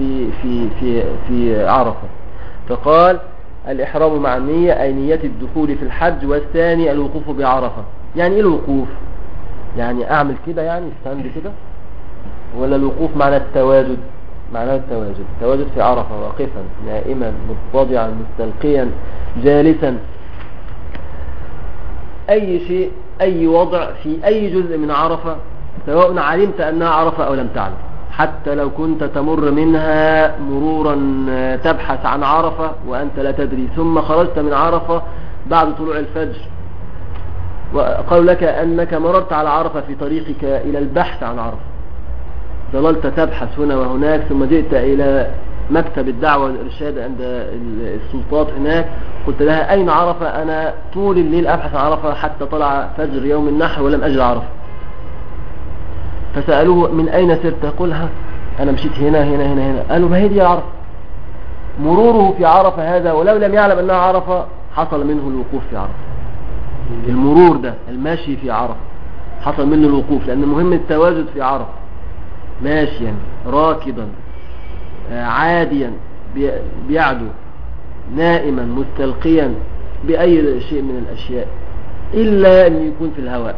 في عرفة. فقال الإحرام مع النية أي نية الدخول في الحج، والثاني الوقوف بعرفة. يعني إيه الوقوف؟ يعني أعمل كده، يعني استند كده ولا الوقوف معنى التواجد؟ معناه التواجد. التواجد في عرفة واقفا نائما مضطجعا مستلقيا جالسا، أي شيء أي وضع في أي جزء من عرفة، سواء علمت أنها عرفة أو لم تعلم، حتى لو كنت تمر منها مرورا تبحث عن عرفة وأنت لا تدري، ثم خرجت من عرفة بعد طلوع الفجر وقالوا لك أنك مررت على عرفة في طريقك إلى البحث عن عرفة، ظللت تبحث هنا وهناك، ثم جئت إلى مكتب الدعوة والإرشاد عند السلطات هناك، قلت لها أين عرفة؟ أنا طول الليل أبحث عن عرفة حتى طلع فجر يوم النحر ولم أجد عرفة. فسألوه من أين سرت؟ قلها أنا مشيت هنا هنا هنا هنا. قالوا ما هي دي عرفة. مروره في عرفة هذا ولو لم يعلم أنها عرفة حصل منه الوقوف في عرفة. المرور ده الماشي في عرفة حصل منه الوقوف، لأن مهم التواجد في عرفة، ماشيا راكضا عاديا بيعدو نائما مستلقيا بأي شيء من الأشياء إلا أن يكون في الهواء،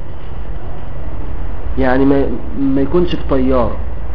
يعني ما يكونش في طيارة،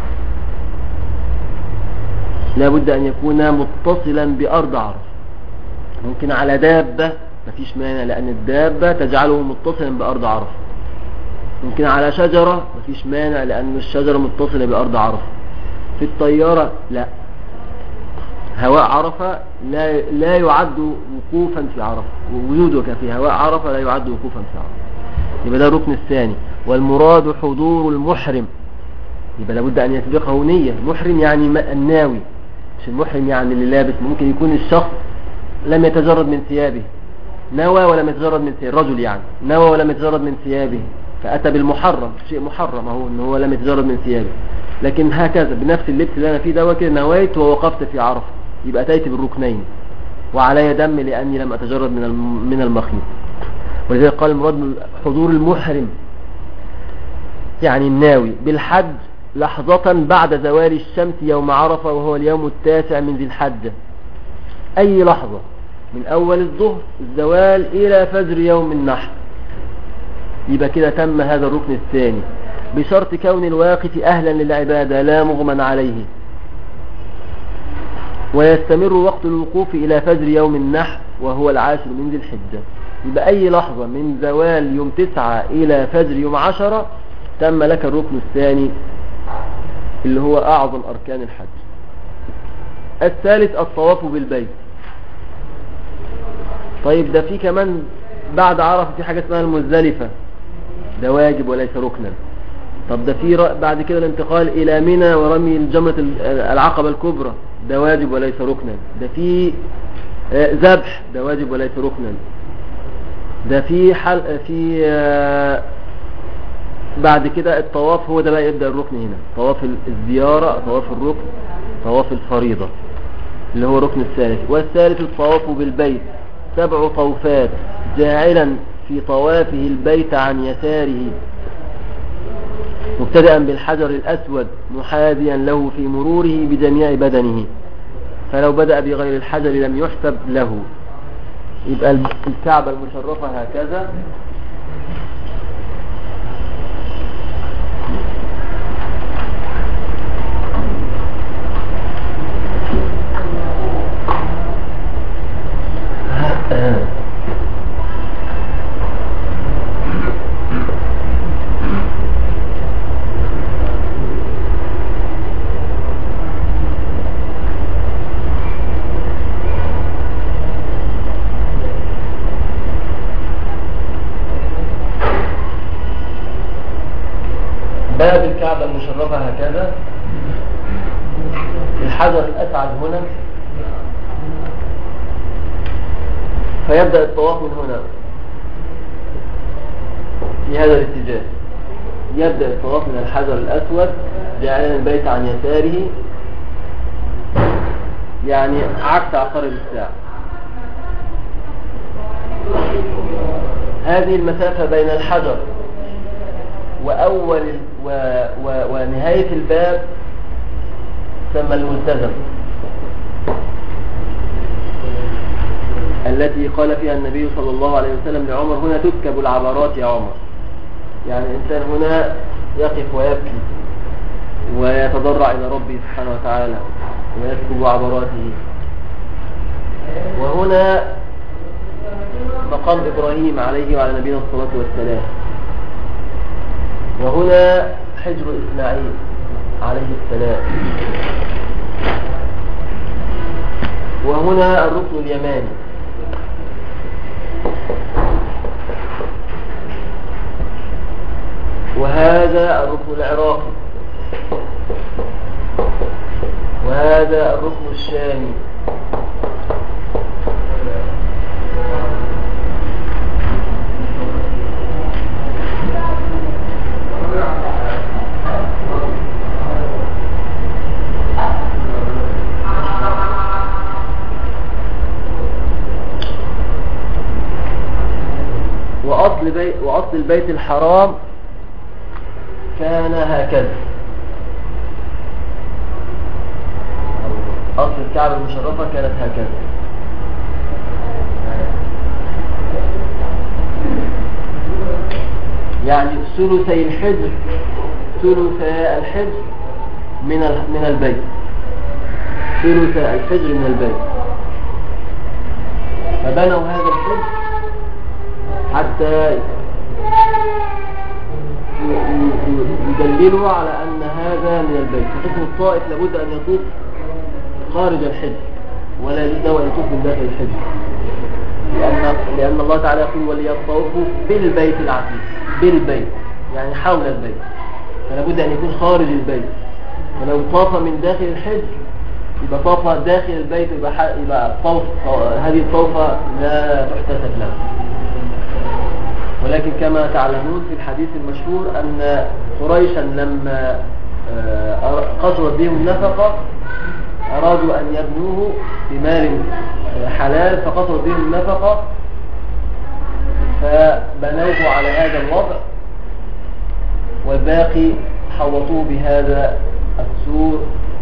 لابد أن يكون متصلا بأرض عرفة. ممكن على دابة مفيش مانع، لأن الدابة تجعله متصلا بأرض عرفة. ممكن على شجرة مفيش مانع، لأن الشجرة متصلة بأرض عرفة. في الطيارة لا، هواء عرفة لا يعد وقوفا في عرفة، ووجودك في هواء عرفة لا يعد وقوفا في عرفة. يبقى ده الركن الثاني. والمراد حضور المحرم، يبقى لابد أن يسبقه نية. محرم يعني الناوي، مش المحرم يعني اللي لابس. ممكن يكون الشخص لم يتجرد من ثيابه، نوى ولم يتجرد من ثيابه، الرجل يعني نوى ولم يتجرد من ثيابه فأتى بالمحرم، شيء محرم هو إن هو لم يتجرد من ثيابه. لكن هكذا بنفس اللبس اللي أنا فيه ده وكده نويت ووقفت في عرفة، يبقى أتيت بالركنين وعلي دم لأني لم أتجرد من المخيط. ولذلك قال المراد حضور المحرم يعني الناوي بالحج لحظة بعد زوال الشمس يوم عرفة، وهو اليوم 9 من ذي الحجة. أي لحظة من أول الظهر الزوال إلى فجر يوم النحر، يبقى كده تم هذا الركن الثاني، بشرط كون الواقف أهلا للعبادة لا مغمى عليه. ويستمر وقت الوقوف إلى فجر يوم النحر وهو 10 من ذي الحجة. يبقى أي لحظة من زوال يوم 9 إلى فجر يوم 10 تم لك الركن الثاني اللي هو أعظم أركان الحج. الثالث الطواف بالبيت. طيب ده في كمان بعد عرفة في حاجة اسمها المزدلفة، ده واجب وليس ركنا. طب ده في بعد كده الانتقال إلى منى ورمي الجمرة العقبة الكبرى، ده واجب وليس ركنا. ده في ذبح، ده واجب وليس ركنا. ده في بعد كده الطواف، هو ده بقى يبدأ الركن هنا، طواف الزيارة، طواف الركن، طواف الفريضة اللي هو ركن الثالث. والثالث الطواف بالبيت 7 طوفات، جاعلا في طوافه البيت عن يساره، مبتدئا بالحجر الأسود محاذيا له في مروره بجميع بدنه، فلو بدأ بغير الحجر لم يحسب له. يبقى الكعبة المشرفة هكذا، باب الكعبة المشرفة هكذا، الحجر الأسعد هنا، فيبدأ الطواف من هنا في هذا الاتجاه. يبدأ الطواف من الحجر الأسود جاعلا البيت عن يساره، يعني عكس عقارب الساعة. هذه المسافة بين الحجر وأول ونهاية الباب تسمى الملتزم، التي قال فيها النبي صلى الله عليه وسلم لعمر: هنا تكب العبرات يا عمر، يعني الإنسان هنا يقف ويبكي ويتضرع إلى ربه سبحانه وتعالى ويسكب عبراته. وهنا مقام إبراهيم عليه وعلى نبينا الصلاة والسلام. وهنا حجر إسماعيل عليه السلام. وهنا الركن اليماني. وهذا الركن العراقي. وهذا الركن الشامي. وأصل البيت الحرام كان هكذا. أصل الكعبة المشرفة كانت هكذا. يعني ثلثي الحجر، ثلثي الحجر من البيت، ثلث الحجر من البيت. فبنوا هذا الحجر حتى يدللوا على أن هذا من البيت. فحكم الطائف لابد أن يطوف خارج الحجر ولا يجوز له أن يطوف من داخل الحجر، لأن الله تعالى يقول وليطوفوا بالبيت العتيق، بالبيت يعني حول البيت، فلابد أن يكون خارج البيت. فلو طاف من داخل الحجر يبقى طاف داخل البيت، يبقى هذه الطوفة لا تحتسب له. ولكن كما تعلمون في الحديث المشهور أن قريشا لما قصرت بهم النفقة أرادوا أن يبنوه بمال حلال، فقصرت بهم النفقة فبنوه على هذا الوضع، والباقي حوطوه بهذا السور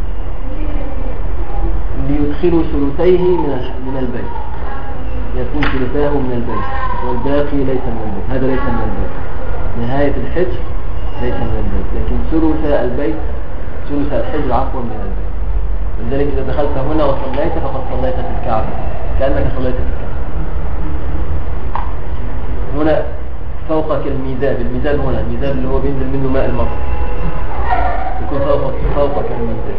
ليدخلوا ثلثيه من البيت، يكون ثلثاه من البيت والباقي ليس من البيت. هذا ليس من البيت، نهاية الحجر ليس من البيت، لكن ثلث البيت، ثلث الحجر عفوا من البيت. لذلك إذا دخلت هنا وصليت فقد صليت في الكعبة كأنك صليت في الكعبة. هنا فوقك الميزاب، الميزاب هنا الميزاب اللي هو بينزل منه ماء المطر، يكون فوقك الميزاب.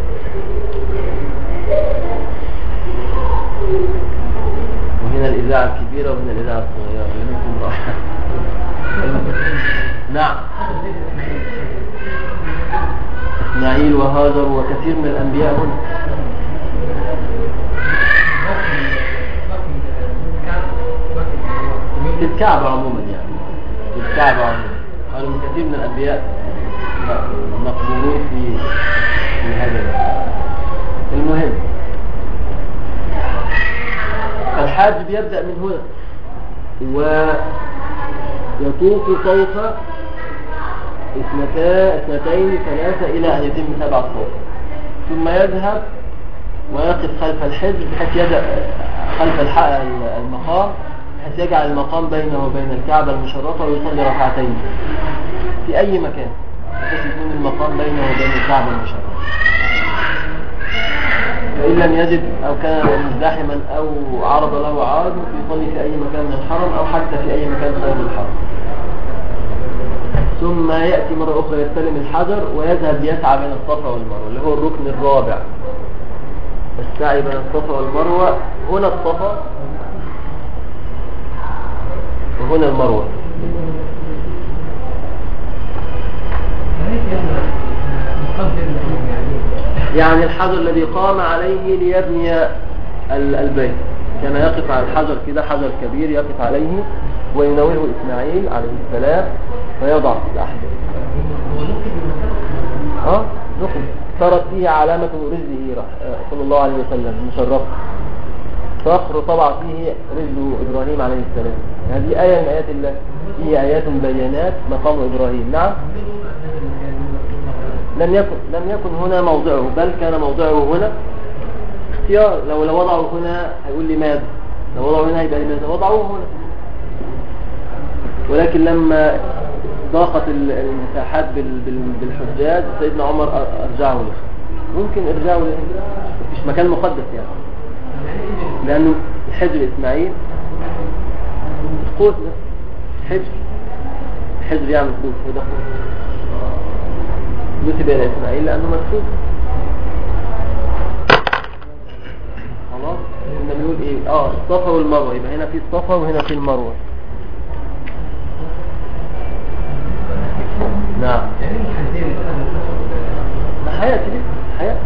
وهنا الإذاعة الكبيرة وهنا الإذاعة الصغيرة لمنكم راحة. نعم، إسماعيل وهاجر وكثير من الأنبياء هنا. في الكعبة عموما، يعني في الكعبة عموما قالوا من كثير من الأنبياء مقبولون في هذا الوقت. المهم الحاج بيبدأ من هنا ويطوف طوفة اثنتين ثلاثة إلى أن يتم 7 طوف، ثم يذهب ويقف خلف الحجر بحيث يدع خلف المقام، بحيث يجعل المقام بينه وبين الكعبة المشرفة ويصلي ركعتين في أي مكان، بحيث يكون المقام بينه وبين الكعبة المشرفة. فإن لم يجد أو كان مزدحما أو عرض له عارض يصلي في أي مكان من الحرم أو حتى في أي مكان خارج الحرم. ثم يأتي مرة أخرى يستلم الحجر ويذهب يسعى بين الصفا والمروة، اللي هو الركن الرابع، السعي بين الصفا والمروة. هنا الصفا وهنا المروة. يعني الحجر الذي قام عليه ليبني البيت كان يقف على الحجر كده، حجر كبير يقف عليه ويناوله إسماعيل عليه السلام فيضع في الأحجار. نقل صارت فيه علامة رزله صلى الله عليه وسلم مشرفة، صخر طبع فيه رزل إبراهيم عليه السلام. هذه آية من آيات الله، هي آيات بيانات مقام إبراهيم. نعم، لم يكن هنا موضعه، بل كان موضعه هنا اختيار. لو وضعه هنا هيقول لماذا، لو وضعه هنا يبقى لماذا وضعوه هنا. ولكن لما ضاقت المساحات بالحجاج سيدنا عمر أرجعه له. ممكن إرجعه له، مفيش مكان مقدس يعني، لأنه حجر إسماعيل قوس، حجر يعمل قوس، وده قوس نسب إلى إسماعيل لأنه مدفون. خلاص كنا بنقول إيه؟ الصفا والمروة، يبقى هنا في الصفا وهنا في المروة. نعم حياتي دي حياتي.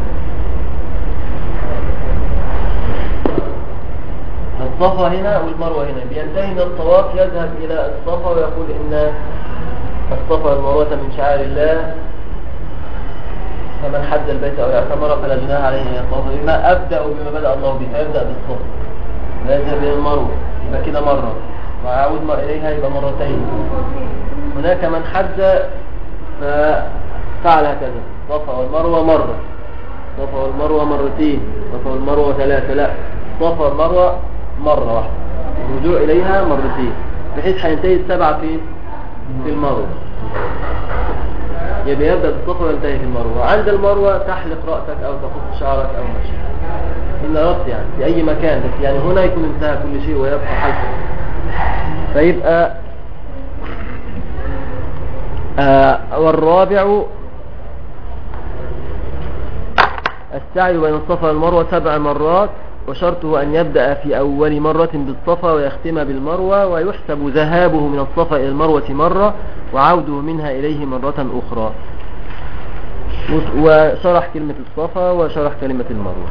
الصفا هنا والمروة هنا، بينتهي من الطواف يذهب إلى الصفا ويقول إن الصفا والمروة من شعائر الله، فمن حج البيت أو اعتمر فلا جناح عليه أن يطوف بما. أبدأ بما بدأ الله به، فيبدأ بالصفا ويذهب إلى المروة، يبقى كده مرة، ويعود إليها يبقى مرتين. هناك من حج ففعل هكذا، الصفا والمروة مرة، الصفا والمروة مرتين، الصفا والمروة ثلاثة، لا، الصفا والمروة مرة واحدة، الرجوع إليها مرتين، بحيث حينتهي السبعة في المروة. يبقى يبدأ بالصفا وينتهي في المروة. عند المروة تحلق رأسك أو تقص شعرك أو مشي إن أردت يعني في أي مكان، بس يعني هنا يكون انتهى كل شيء ويبقى حلقه. فيبقى والرابع السعي بين الصفا والمروة 7 مرات، وشرطه أن يبدأ في أول مرة بالصفا ويختم بالمروة، ويحسب ذهابه من الصفا إلى المروة مرة وعوده منها إليه مرة أخرى. وشرح كلمة الصفا وشرح كلمة المروة.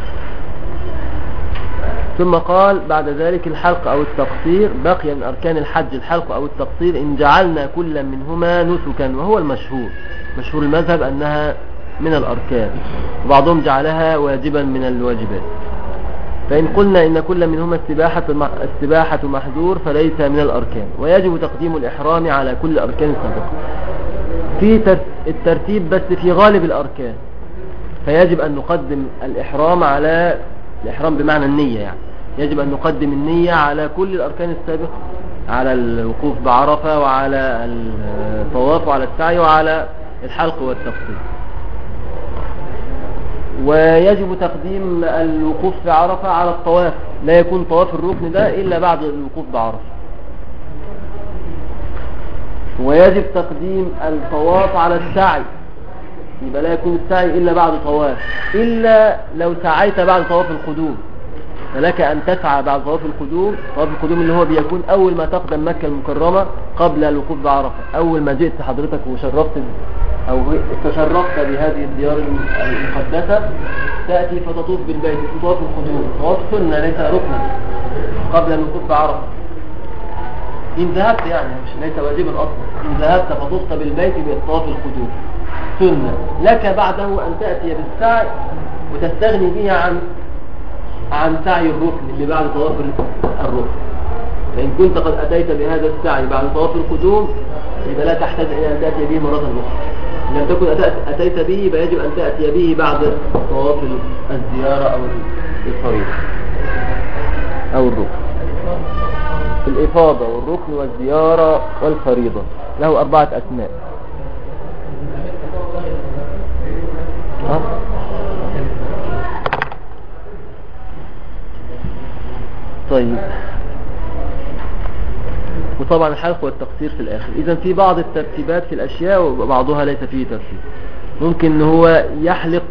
ثم قال بعد ذلك الحلق أو التقصير. بقي من أركان الحج الحلق أو التقصير إن جعلنا كل منهما نسكا، وهو المشهور، مشهور المذهب أنها من الأركان، وبعضهم جعلها واجبا من الواجبات. فإن قلنا إن كل منهما السباحة محذور فليس من الأركان، ويجب تقديم الإحرام على كل أركان السابقة في الترتيب، بس في غالب الأركان فيجب أن نقدم الإحرام على الإحرام بمعنى النية، يعني يجب أن نقدم النية على كل الأركان السابقة، على الوقوف بعرفة وعلى الطواف وعلى السعي وعلى الحلق والتقصير. ويجب تقديم الوقوف بعرفة على الطواف، لا يكون طواف الركن ده إلا بعد الوقوف بعرفة. ويجب تقديم الطواف على السعي، يبقى لا يكون السعي إلا بعد طواف، إلا لو سعيت بعد طواف القدوم، فلك أن تسعى بعد طواف القدوم. طواف القدوم اللي هو بيكون أول ما تقدم مكة المكرمة قبل الوقوف بعرفة، أول ما جئت حضرتك وشرفت أو تشرفت بهذه الديار المقدسة، تأتي فتطوف بالبيت، طواف القدوم، طواف سنة ليس ركنا قبل الوقوف بعرفة. إن ذهبت يعني مش ليس واجبا أصلا، إن ذهبت فطفت بالبيت بالطواف القدوم سنة لك بعده أن تأتي بالسعي وتستغني به عن سعي الركن اللي بعد طواف الركن. فإن كنت قد أتيت بهذا السعي بعد طواف القدوم يبقى لا تحتاج إلى أن تأتي به مرة أخرى. لم تكن أتيت به يبقى يجب أن تأتي به بعد طواف الزيارة أو الفريضة أو الركن. الإفاضة والركن والزيارة والفريضة له 4 أسماء. طيب، وطبعا الحلق والتقصير في الآخر. إذن في بعض الترتيبات في الأشياء وبعضها ليس فيه ترتيب. ممكن إن هو يحلق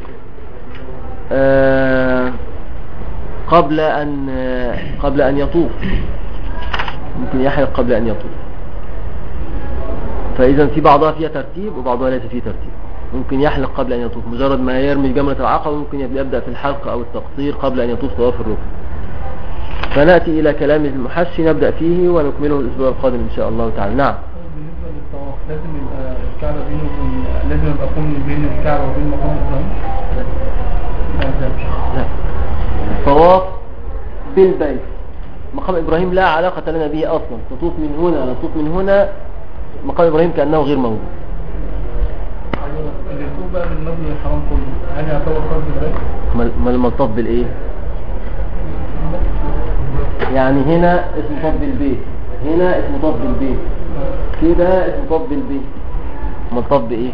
قبل أن يطوف، ممكن يحلق قبل أن يطوف. فإذا في بعضها فيها ترتيب وبعضها ليس فيه ترتيب. ممكن يحلق قبل أن يطوف، مجرد ما يرمي جمرة العقبة ممكن يبدأ في الحلق أو التقصير قبل أن يطوف طواف الركن. فنأتي إلى كلام المحشي نبدأ فيه ونكمله الأسبوع القادم إن شاء الله تعالى. نعم. بالنسبة للطواف لازم يبقى الكعبة لازم يبقى يكون بين الكعبة وبين مقام إبراهيم؟ لا، الطواف بالبيت مقام إبراهيم لا علاقة لنا به أصلا. تطوف من هنا نطوف من هنا، مقام إبراهيم كأنه غير موجود. اللي يطوف بقى من مسجد الحرام كله هل يعتبر طواف بالبيت؟ ما المطاف بالإيه؟ يعني هنا اسمه طواف بالبيت، هنا اسمه طواف بالبيت، كده اسمه طب بالبيت. ما طب ايه؟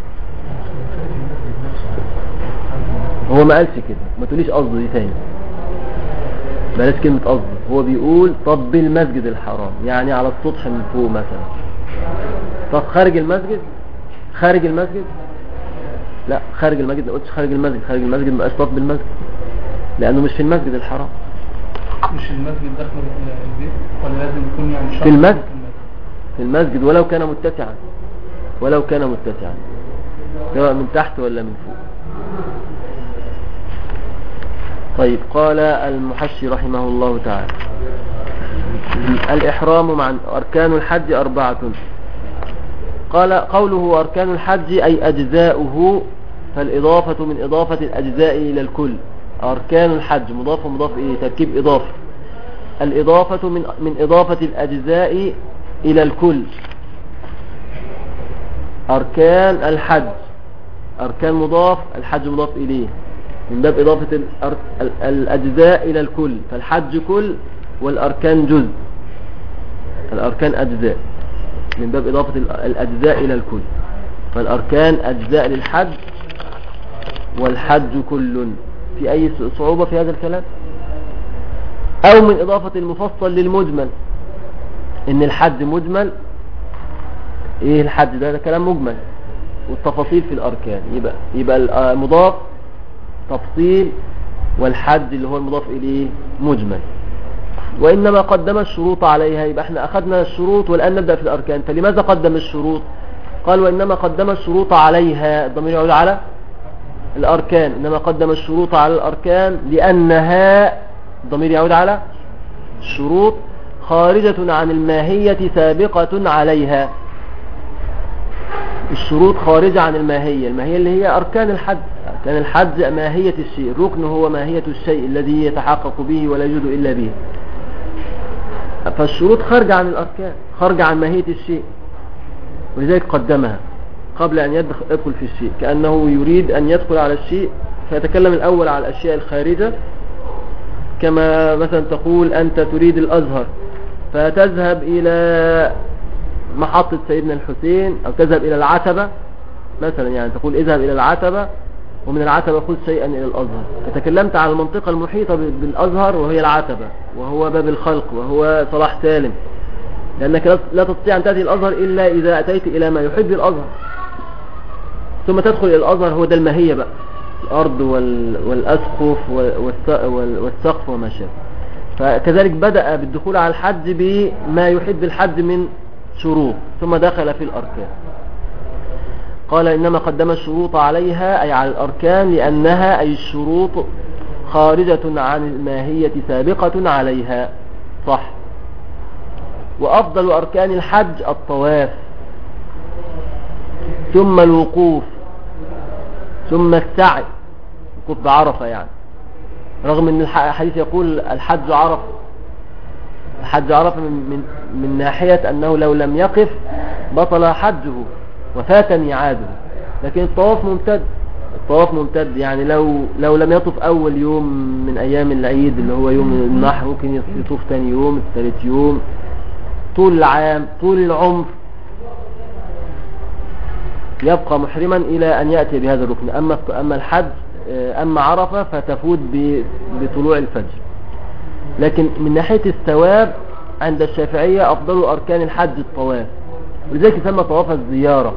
هو ما قالش كده، ما تقوليش قصده دي تاني، بلاش كلمة قصده. هو بيقول طب المسجد الحرام، يعني على السطح من فوق مثلا. طب خارج المسجد، خارج المسجد لا، خارج المسجد ما قلتش خارج المسجد. خارج المسجد ما بقاش طب المسجد لانه مش في المسجد الحرام. مش المسجد داخل البيت ولا لازم يكون يعني شرط في المسجد، في المسجد ولو كان متسعا، ولو كان متسعا سواء من تحت ولا من فوق. طيب قال المحشي رحمه الله تعالى الإحرام مع أركان الحج 4. قال قوله أركان الحج أي أجزاؤه، فالإضافة من إضافة الأجزاء إلى الكل. أركان الحج مضاف ومضاف إيه، تركيب إضافي. الإضافة من إضافة الأجزاء إلى الكل. أركان الحج، أركان مضاف، الحج مضاف إليه من باب إضافة الأجزاء إلى الكل. فالحج كل والأركان جزء، الأركان أجزاء من باب إضافة الأجزاء إلى الكل. فالأركان أجزاء للحج والحج كل. في أي صعوبة في هذا الكلام؟ أو من إضافة المفصل للمجمل، إن الحج مجمل. إيه الحج ده كلام مجمل والتفاصيل في الأركان. يبقى المضاف تفصيل والحج اللي هو المضاف إليه مجمل. وإنما قدم الشروط عليها. يبقى احنا أخذنا الشروط والآن نبدأ في الأركان. فلماذا قدم الشروط؟ قال وإنما قدم الشروط عليها، الضمير يعود على الأركان. إنما قدم الشروط على الأركان لأنها، الضمير يعود على الشروط، خارجة عن الماهية سابقة عليها. الشروط خارجة عن الماهية. الماهية اللي هي أركان الحج. أركان الحج ماهية الشيء، الركن هو ماهية الشيء الذي يتحقق به ولا يوجد إلا به. فالشروط خارجة عن الأركان، خارجة عن ماهية الشيء، ولذلك قدمها قبل أن يدخل في الشيء، كأنه يريد أن يدخل على الشيء فيتكلم الأول على الأشياء الخارجة. كما مثلا تقول أنت تريد الأزهر فتذهب إلى محطة سيدنا الحسين أو تذهب إلى العتبة مثلا، يعني تقول اذهب إلى العتبة ومن العتبة خذ شيئا إلى الأزهر. فتكلمت عن المنطقة المحيطة بالأزهر وهي العتبة وهو باب الخلق وهو صلاح سالم، لأنك لا تستطيع أن تأتي الأزهر إلا إذا أتيت إلى ما يحب الأزهر، ثم تدخل إلى الأزهر. هو ده الماهية بقى، الأرض والأسقف والسقف وما شابه. فكذلك بدأ بالدخول على الحج بما يحب الحج من شروط، ثم دخل في الأركان. قال إنما قدم الشروط عليها أي على الأركان لأنها أي الشروط خارجة عن الماهية سابقة عليها. صح. وأفضل أركان الحج الطواف، ثم الوقوف، ثم السعي، وقوف بعرفة يعني، رغم أن الحديث يقول الحج عرفة. الحج عرفة من ناحية أنه لو لم يقف بطل حجه وفات ميعاده، لكن الطواف ممتد. الطواف ممتد يعني لو لم يطف أول يوم من أيام العيد اللي هو يوم النحر، ممكن يطوف ثاني يوم، الثالث يوم، طول العام، طول العمر يبقى محرما إلى أن يأتي بهذا الركن. أما الحج، أما عرفة فتفوت بطلوع الفجر. لكن من ناحية الثواب عند الشافعية أفضل أركان الحج الطواف، ولذلك يسمى طواف الزيارة.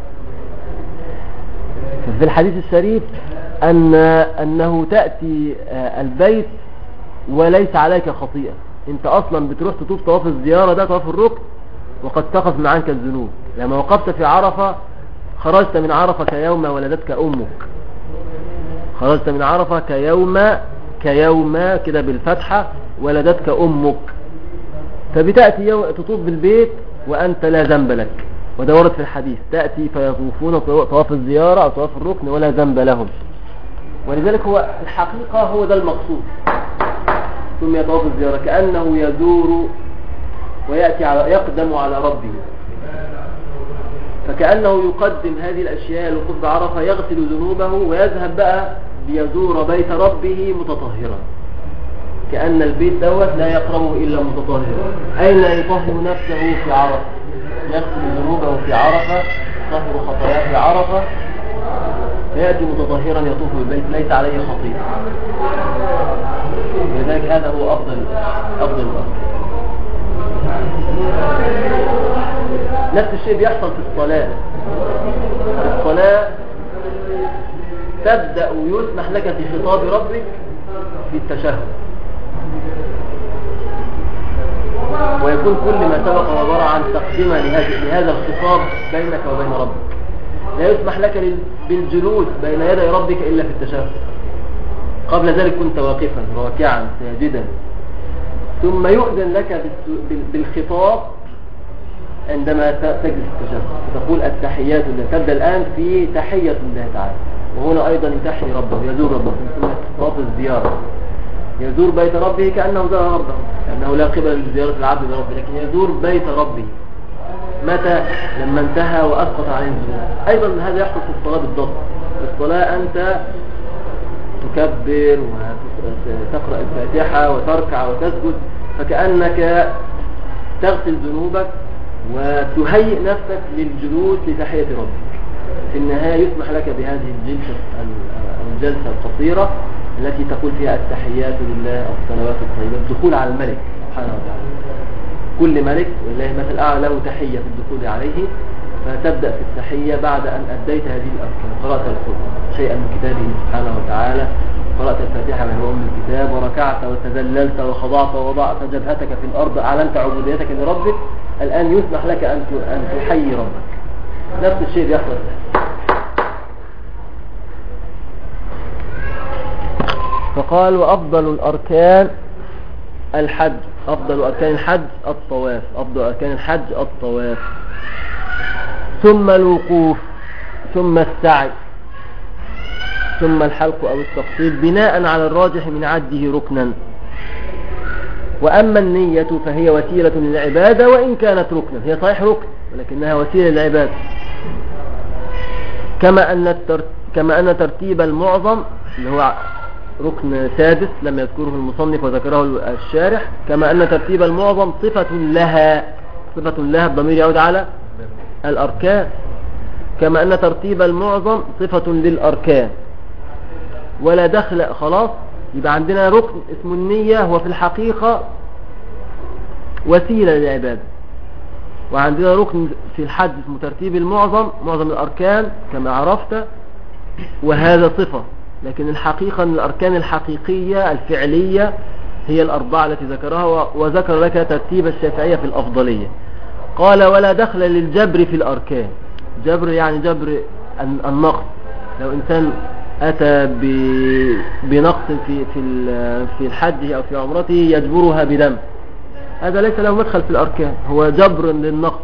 في الحديث الشريف أنه تأتي البيت وليس عليك خطيئة. انت أصلا بتروح تطوف طواف الزيارة، ده طواف الركن، وقد تقف من عنك الذنوب. لما وقفت في عرفة خرجت من عرفة كيوم ولدتك أمك. خرجت من عرفة كيوم كده بالفتحة ولدتك أمك. فبتأتي تطوف بالبيت وأنت لا ذنب لك، وده ورد في الحديث، تأتي فيطوفون طواف الزيارة أو طواف الركن ولا ذنب لهم. ولذلك هو الحقيقة هو ده المقصود، ثم طواف الزيارة كأنه يدور ويأتي يقدم على ربه، فكأنه يقدم هذه الأشياء. الوقوف بعرفة يغسل ذنوبه ويذهب بقى ليزور بيت ربه متطهرا، كأن البيت دوت لا يقربه إلا متطهر. أين يطهر نفسه في عرفة؟ يغسل ذنوبه في عرفة، يطهر خطاياه في عرفة، فيأتي متطهرا يطوف بالبيت ليس عليه خطيئة. لذلك هذا هو أفضل الأركان. نفس الشيء بيحصل في الصلاة. الصلاة تبدأ يسمح لك في خطاب ربك في التشهد، ويكون كل ما سبق عبارة عن تقدمة لهذا الخطاب بينك وبين ربك. لا يسمح لك بالجلوس بين يدي ربك إلا في التشهد. قبل ذلك كنت واقفا راكعا ساجدا، ثم يؤذن لك بالخطاب عندما تجلس التشهد، فتقول التحيات لله. تبدأ الآن في تحية الله تعالى، وهنا أيضا يتحي ربه، يزور ربه، ثم خطاب الزيارة، يزور بيت ربه كأنه زار ربه، لأنه لا قبل لزيارة العبد لربه، لكن يزور بيت ربه. متى؟ لما انتهى وأسقط عليه الذنوب. أيضا هذا يحصل في الصلاة بالضبط. في الصلاة أنت تكبر وتقرأ الفاتحة وتركع وتسجد، فكأنك تغسل ذنوبك وتهيئ نفسك للجلوس لتحية ربك. في النهاية يسمح لك بهذه الجلسة القصيرة التي تقول فيها التحيات لله أو الصلوات الطيبة، الدخول على الملك سبحانه وتعالى. كل ملك والله مثل أعلى له تحية في الدخول عليه، فتبدأ في التحية بعد أن أديت هذه الأركان. قرأت شيئا من كتابه سبحانه وتعالى، قرأت الفاتحة وهي أم الكتاب، وركعت وتذللت وخضعت ووضعت جبهتك في الأرض، أعلنت عبوديتك لربك. الآن يسمح لك أن تحيي ربك. نفس الشيء بيحصل. فقال وأفضل الأركان الحج، أفضل أركان الحج الطواف، أفضل أركان الحج الطواف، ثم الوقوف، ثم السعي، ثم الحلق أو التقصير، بناء على الراجح من عده ركنا. وأما النية فهي وسيلة للعبادة وإن كانت ركنا، هي صحيح ركن ولكنها وسيلة للعبادة. كما أن ترتيب المعظم اللي هو ركن سادس لم يذكره المصنف وذكره الشارح، كما أن ترتيب المعظم صفة لها، الضمير يعود على الأركان، كما أن ترتيب المعظم صفة للأركان ولا دخل. خلاص، يبقى عندنا ركن اسمه النية، هو في الحقيقة وسيلة للعبادة. وعندنا ركن في الحج اسمه ترتيب المعظم، معظم الأركان كما عرفت، وهذا صفة، لكن الحقيقة أن الأركان الحقيقية الفعلية هي الأربعة التي ذكرها. وذكر لك ترتيب الشافعية في الأفضلية. قال ولا دخل للجبر في الأركان. جبر يعني جبر النقص. لو إنسان أتى بنقص في الحج أو في عمرته يجبرها بدم، هذا ليس له مدخل في الأركان، هو جبر للنقص.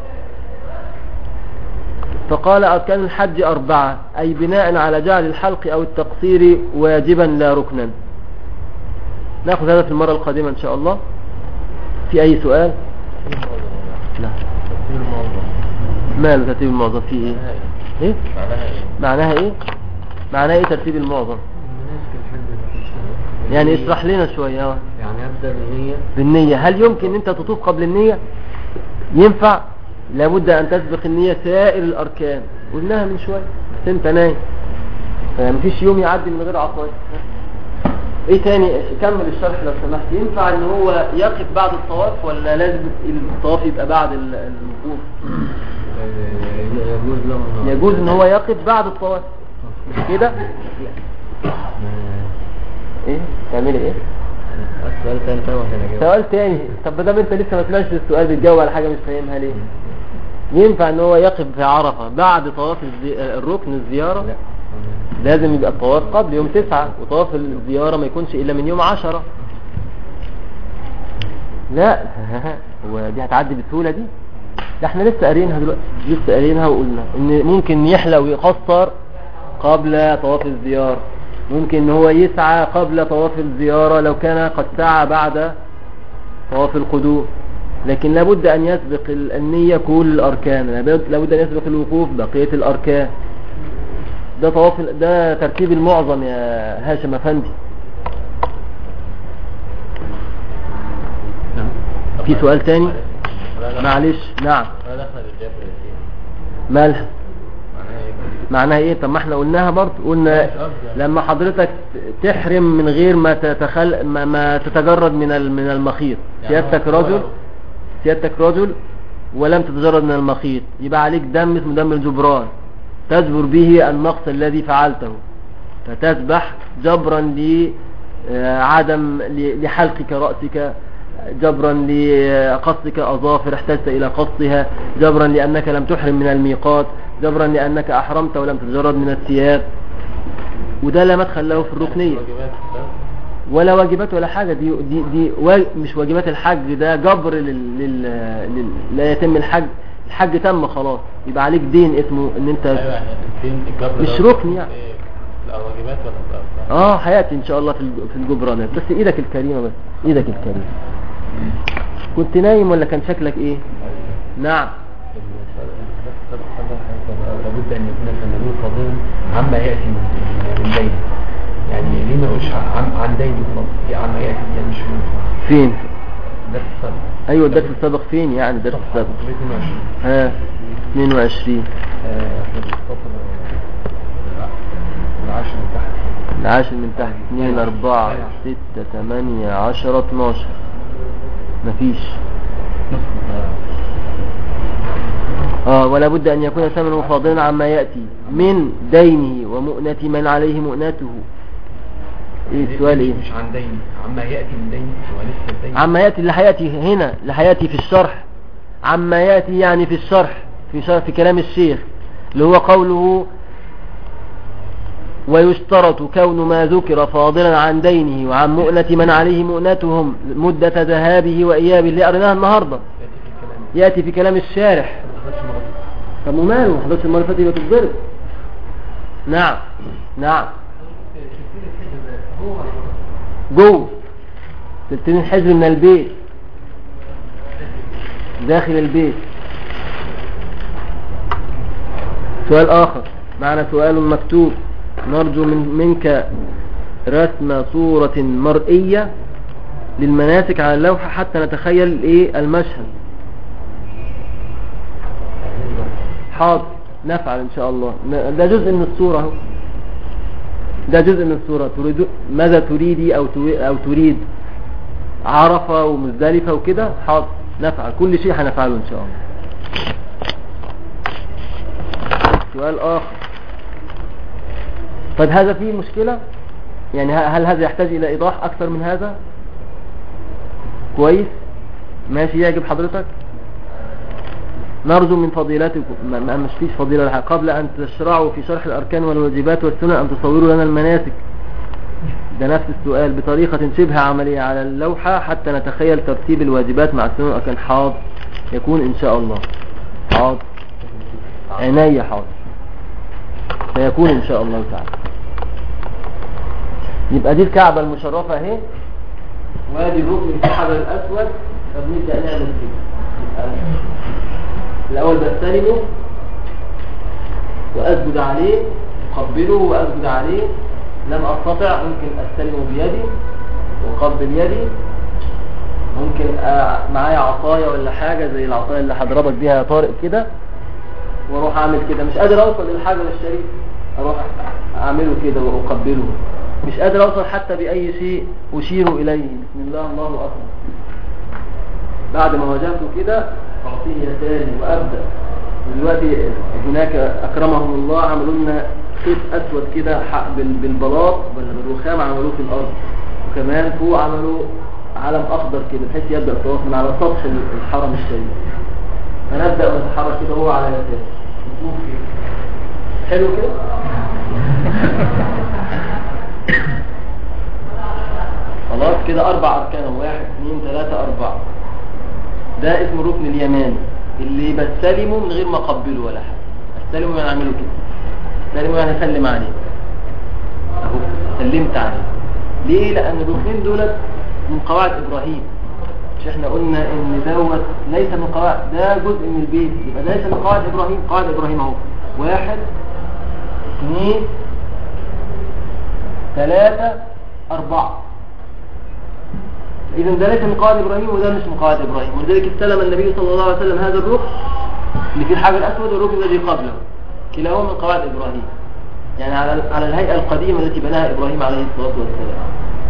فقال أركان الحج 4، أي بناء على جعل الحلق أو التقصير واجبا لا ركنا. نأخذ هذا في المرة القادمة إن شاء الله. في أي سؤال؟ لا. ترتيب المعظم. ماله ترتيب المعظم؟ في إيه؟ إيه؟ معناها إيه؟ معناها إيه ترتيب المعظم؟ يعني اشرح لنا شوية. يعني أبدأ بالنية. هل يمكن أنت تطوف قبل النية؟ ينفع؟ لابد أن تسبق النية سائر الأركان، قلناها من شوية بس أنت نايم، فمفيش يوم يعدي من غير عصاية. ايه تاني؟ كمل الشرح لو سمحت. ينفع ان هو يقف بعد الطواف ولا لازم الطواف يبقى بعد الوقوف؟ يجوز ان هو يقف بعد الطواف كده. ايه تعملي ايه؟ سؤال تاني. سؤال تاني. طب ما دام انت لسه ما سمعتش السؤال بتجاوب على حاجه مش فاهمها ليه؟ ينفع ان هو يقف في عرفه بعد طواف الركن الزياره؟ لا، لازم يبقى الطواف قبل يوم 9، وطواف الزيارة ما يكونش إلا من يوم 10. لا هو دي هتعدي بالسهولة دي؟ ده احنا لسه قارينها دلوقتي، لسه قارينها وقلنا ان ممكن يحلى ويقصر قبل طواف الزيارة، ممكن ان هو يسعى قبل طواف الزيارة لو كان قد سعى بعد طواف القدوم، لكن لابد ان يسبق النية كل الاركان، لابد ان يسبق الوقوف بقية الاركان. ده ترتيب المعظم يا هاشم افندي. في سؤال تاني؟ معلش نعم ما دخل الجبر مالها معناها ايه؟ طب ما احنا قلناها برضه، قلنا لما حضرتك تحرم من غير ما ما تتجرد من المخيط. سيادتك رجل ولم تتجرد من المخيط، يبقى عليك دم اسمه دم الجبران تجبر به النقص الذي فعلته، فتسبح جبرا لحلقك رأسك، جبرا لقصك أظافر احتجت إلى قصها، جبرا لأنك لم تحرم من الميقات، جبرا لأنك أحرمت ولم تتجرد من الثياب. وده لا مدخل له في الركنية ولا واجبات ولا حاجة. دي مش واجبات الحج، ده جبر لا يتم الحج تم خلاص، يبقى عليك دين اسمه ان انت مش ركن يعني. لا واجبات ولا حياتي ان شاء الله في الجبرانات. بس ايدك الكريمة، بس ايدك الكريمة. كنت نايم ولا كان شكلك ايه؟ نعم. لابد ان يكون الفنانون فاضلين عما ياتي من دين، يعني ليه ما يقولش عن دين خلاص، عما ياتي يعني مش فين؟ الدرس السابق. ايوه الدرس السابق فين يعني؟ الدرس السابق 22 العاشر من تحت 2 4 6 8 10 12 مفيش. ولا بد أن يكون ثمنه فاضلا عما يأتي من دينه ومؤنة من عليه مؤنته. ايه السؤال ايه؟ مش عن دينه، عما يأتي من دينه ولسه الدين. عما يأتي اللي هيأتي هنا، اللي هيأتي في الشرح. عما يأتي يعني في الشرح، في كلام الشيخ اللي هو قوله ويشترط كون ما ذكر فاضلا عن دينه وعن مؤنة من عليه مؤنتهم مدة ذهابه وإيابه اللي قرناها النهاردة. يأتي في كلام الشارح. طب وماله؟ حضرتك المرة اللي فاتت بتضرب. نعم جوه تلتين الحجر من البيت داخل البيت. سؤال آخر معنا، سؤال مكتوب: نرجو منك رسم صورة مرئية للمناسك على اللوحة حتى نتخيل المشهد. حاضر نفعل ان شاء الله. ده جزء من الصورة، ده جزء من الصورة. ماذا تريدي او تريد عرفة ومزدلفة وكده؟ حاضر نفعل كل شيء، هنفعله ان شاء الله. سؤال آخر: طيب هذا فيه مشكلة يعني؟ هل هذا يحتاج إلى إيضاح أكثر من هذا؟ كويس ماشي، يعجب حضرتك؟ نرجو من فضيلتكم، ما مش فيش فضيلة لها، قبل أن تشرعوا في شرح الأركان والواجبات والسنن أن تصوروا لنا المناسك. ده نفس السؤال بطريقة شبه عملية على اللوحة حتى نتخيل ترتيب الواجبات مع السنن والأركان. حاضر يكون إن شاء الله. حاضر عناية، حاضر سيكون إن شاء الله تعالى. يبقى دي الكعبة المشرفة اهي، وادي الركن الحجر الأسود. فبنبدأ نعمل كده. الأول بستلمه وأسجد عليه، أقبله وأسجد عليه. لم أستطع ممكن أستلمه بيدي وأقبل يدي. ممكن معايا عصاية ولا حاجة زي العصاية اللي هضربك بيها يا طارق كده، واروح اعمل كده. مش قادر اوصل للحجر الشريف، اروح اعمله كده واقبله. مش قادر اوصل حتى باي شيء اشير اليه. بسم الله الله اكبر. بعد ما وجهته كده اعطيه يساري وابدا. دلوقتي هناك اكرمهم الله عملوا لنا خيط اسود كده بالبلاط ولا بالرخام، عملوه في الارض، وكمان فوق عملوا علم اخضر كده بحيث يبدا الطواف من على سطح الحرم الشريف. فنبدأ نتحرك كده هو على يسار. نشوف حلو كده. خلاص كده 4 أركان: 1 2 3 4. ده اسمه الركن اليماني اللي بستلمه من غير ما اقبله ولا حاجه. استلمه يعني اعمله كده. استلمه يعني اسلم عليه اهو، سلمت عليه. ليه؟ لان الركنين دولت من قواعد ابراهيم. مش احنا قلنا ان دوت ليس من قواعد، ده جزء من البيت، يبقى ليس من قواعد ابراهيم. قواعد ابراهيم اهو: 1 2 3 4. إذا ده ليس من قواعد إبراهيم وده مش من قواعد إبراهيم، ولذلك استلم النبي صلى الله عليه وسلم هذا الركن اللي في الحجر الأسود والركن الذي قبله، كلاهما من قواعد إبراهيم، يعني على الهيئة القديمة التي بناها إبراهيم عليه الصلاة والسلام.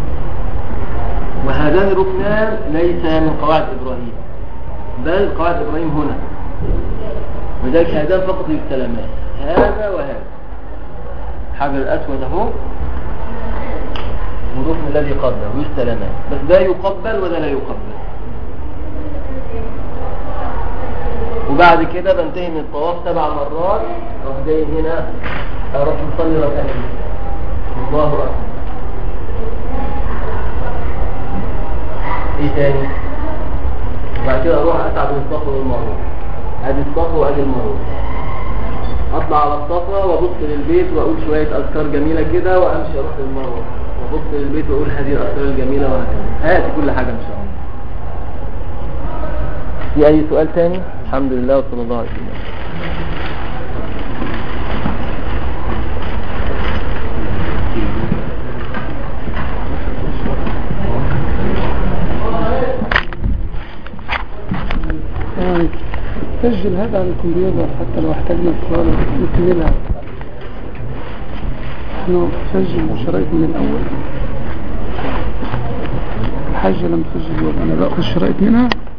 وهذان الركنان ليس من قواعد إبراهيم بل قواعد إبراهيم هنا، ولذلك هذان فقط يستلمان، هذا وهذا، الحجر الأسود اهو والركن الذي قبله يستلمان، بس ده يقبل وده لا يقبل. وبعد كده بنتهي من الطواف 7 مرات، اروح جاي هنا اروح نصلي ركعتين الله اكبر. ايه تاني؟ وبعد كده اروح اسعد الصفا والمروه، ادي الصفا وادي المروه، اطلع على الصفا وابص للبيت واقول شويه اذكار جميله كده وامشي اروح للمروه وابص للبيت واقول هذه الاذكار الجميله وهكذا. هاتي كل حاجه ان شاء الله. في اي سؤال تاني؟ الحمد لله وصلى الله عليه وسلم. سجل هذا على الكمبيوتر حتى لو احتاجنا الصورة نكملها. احنا سجل شرايط من الاول، الحاجة لم تسجل انا باخذ شرايط منها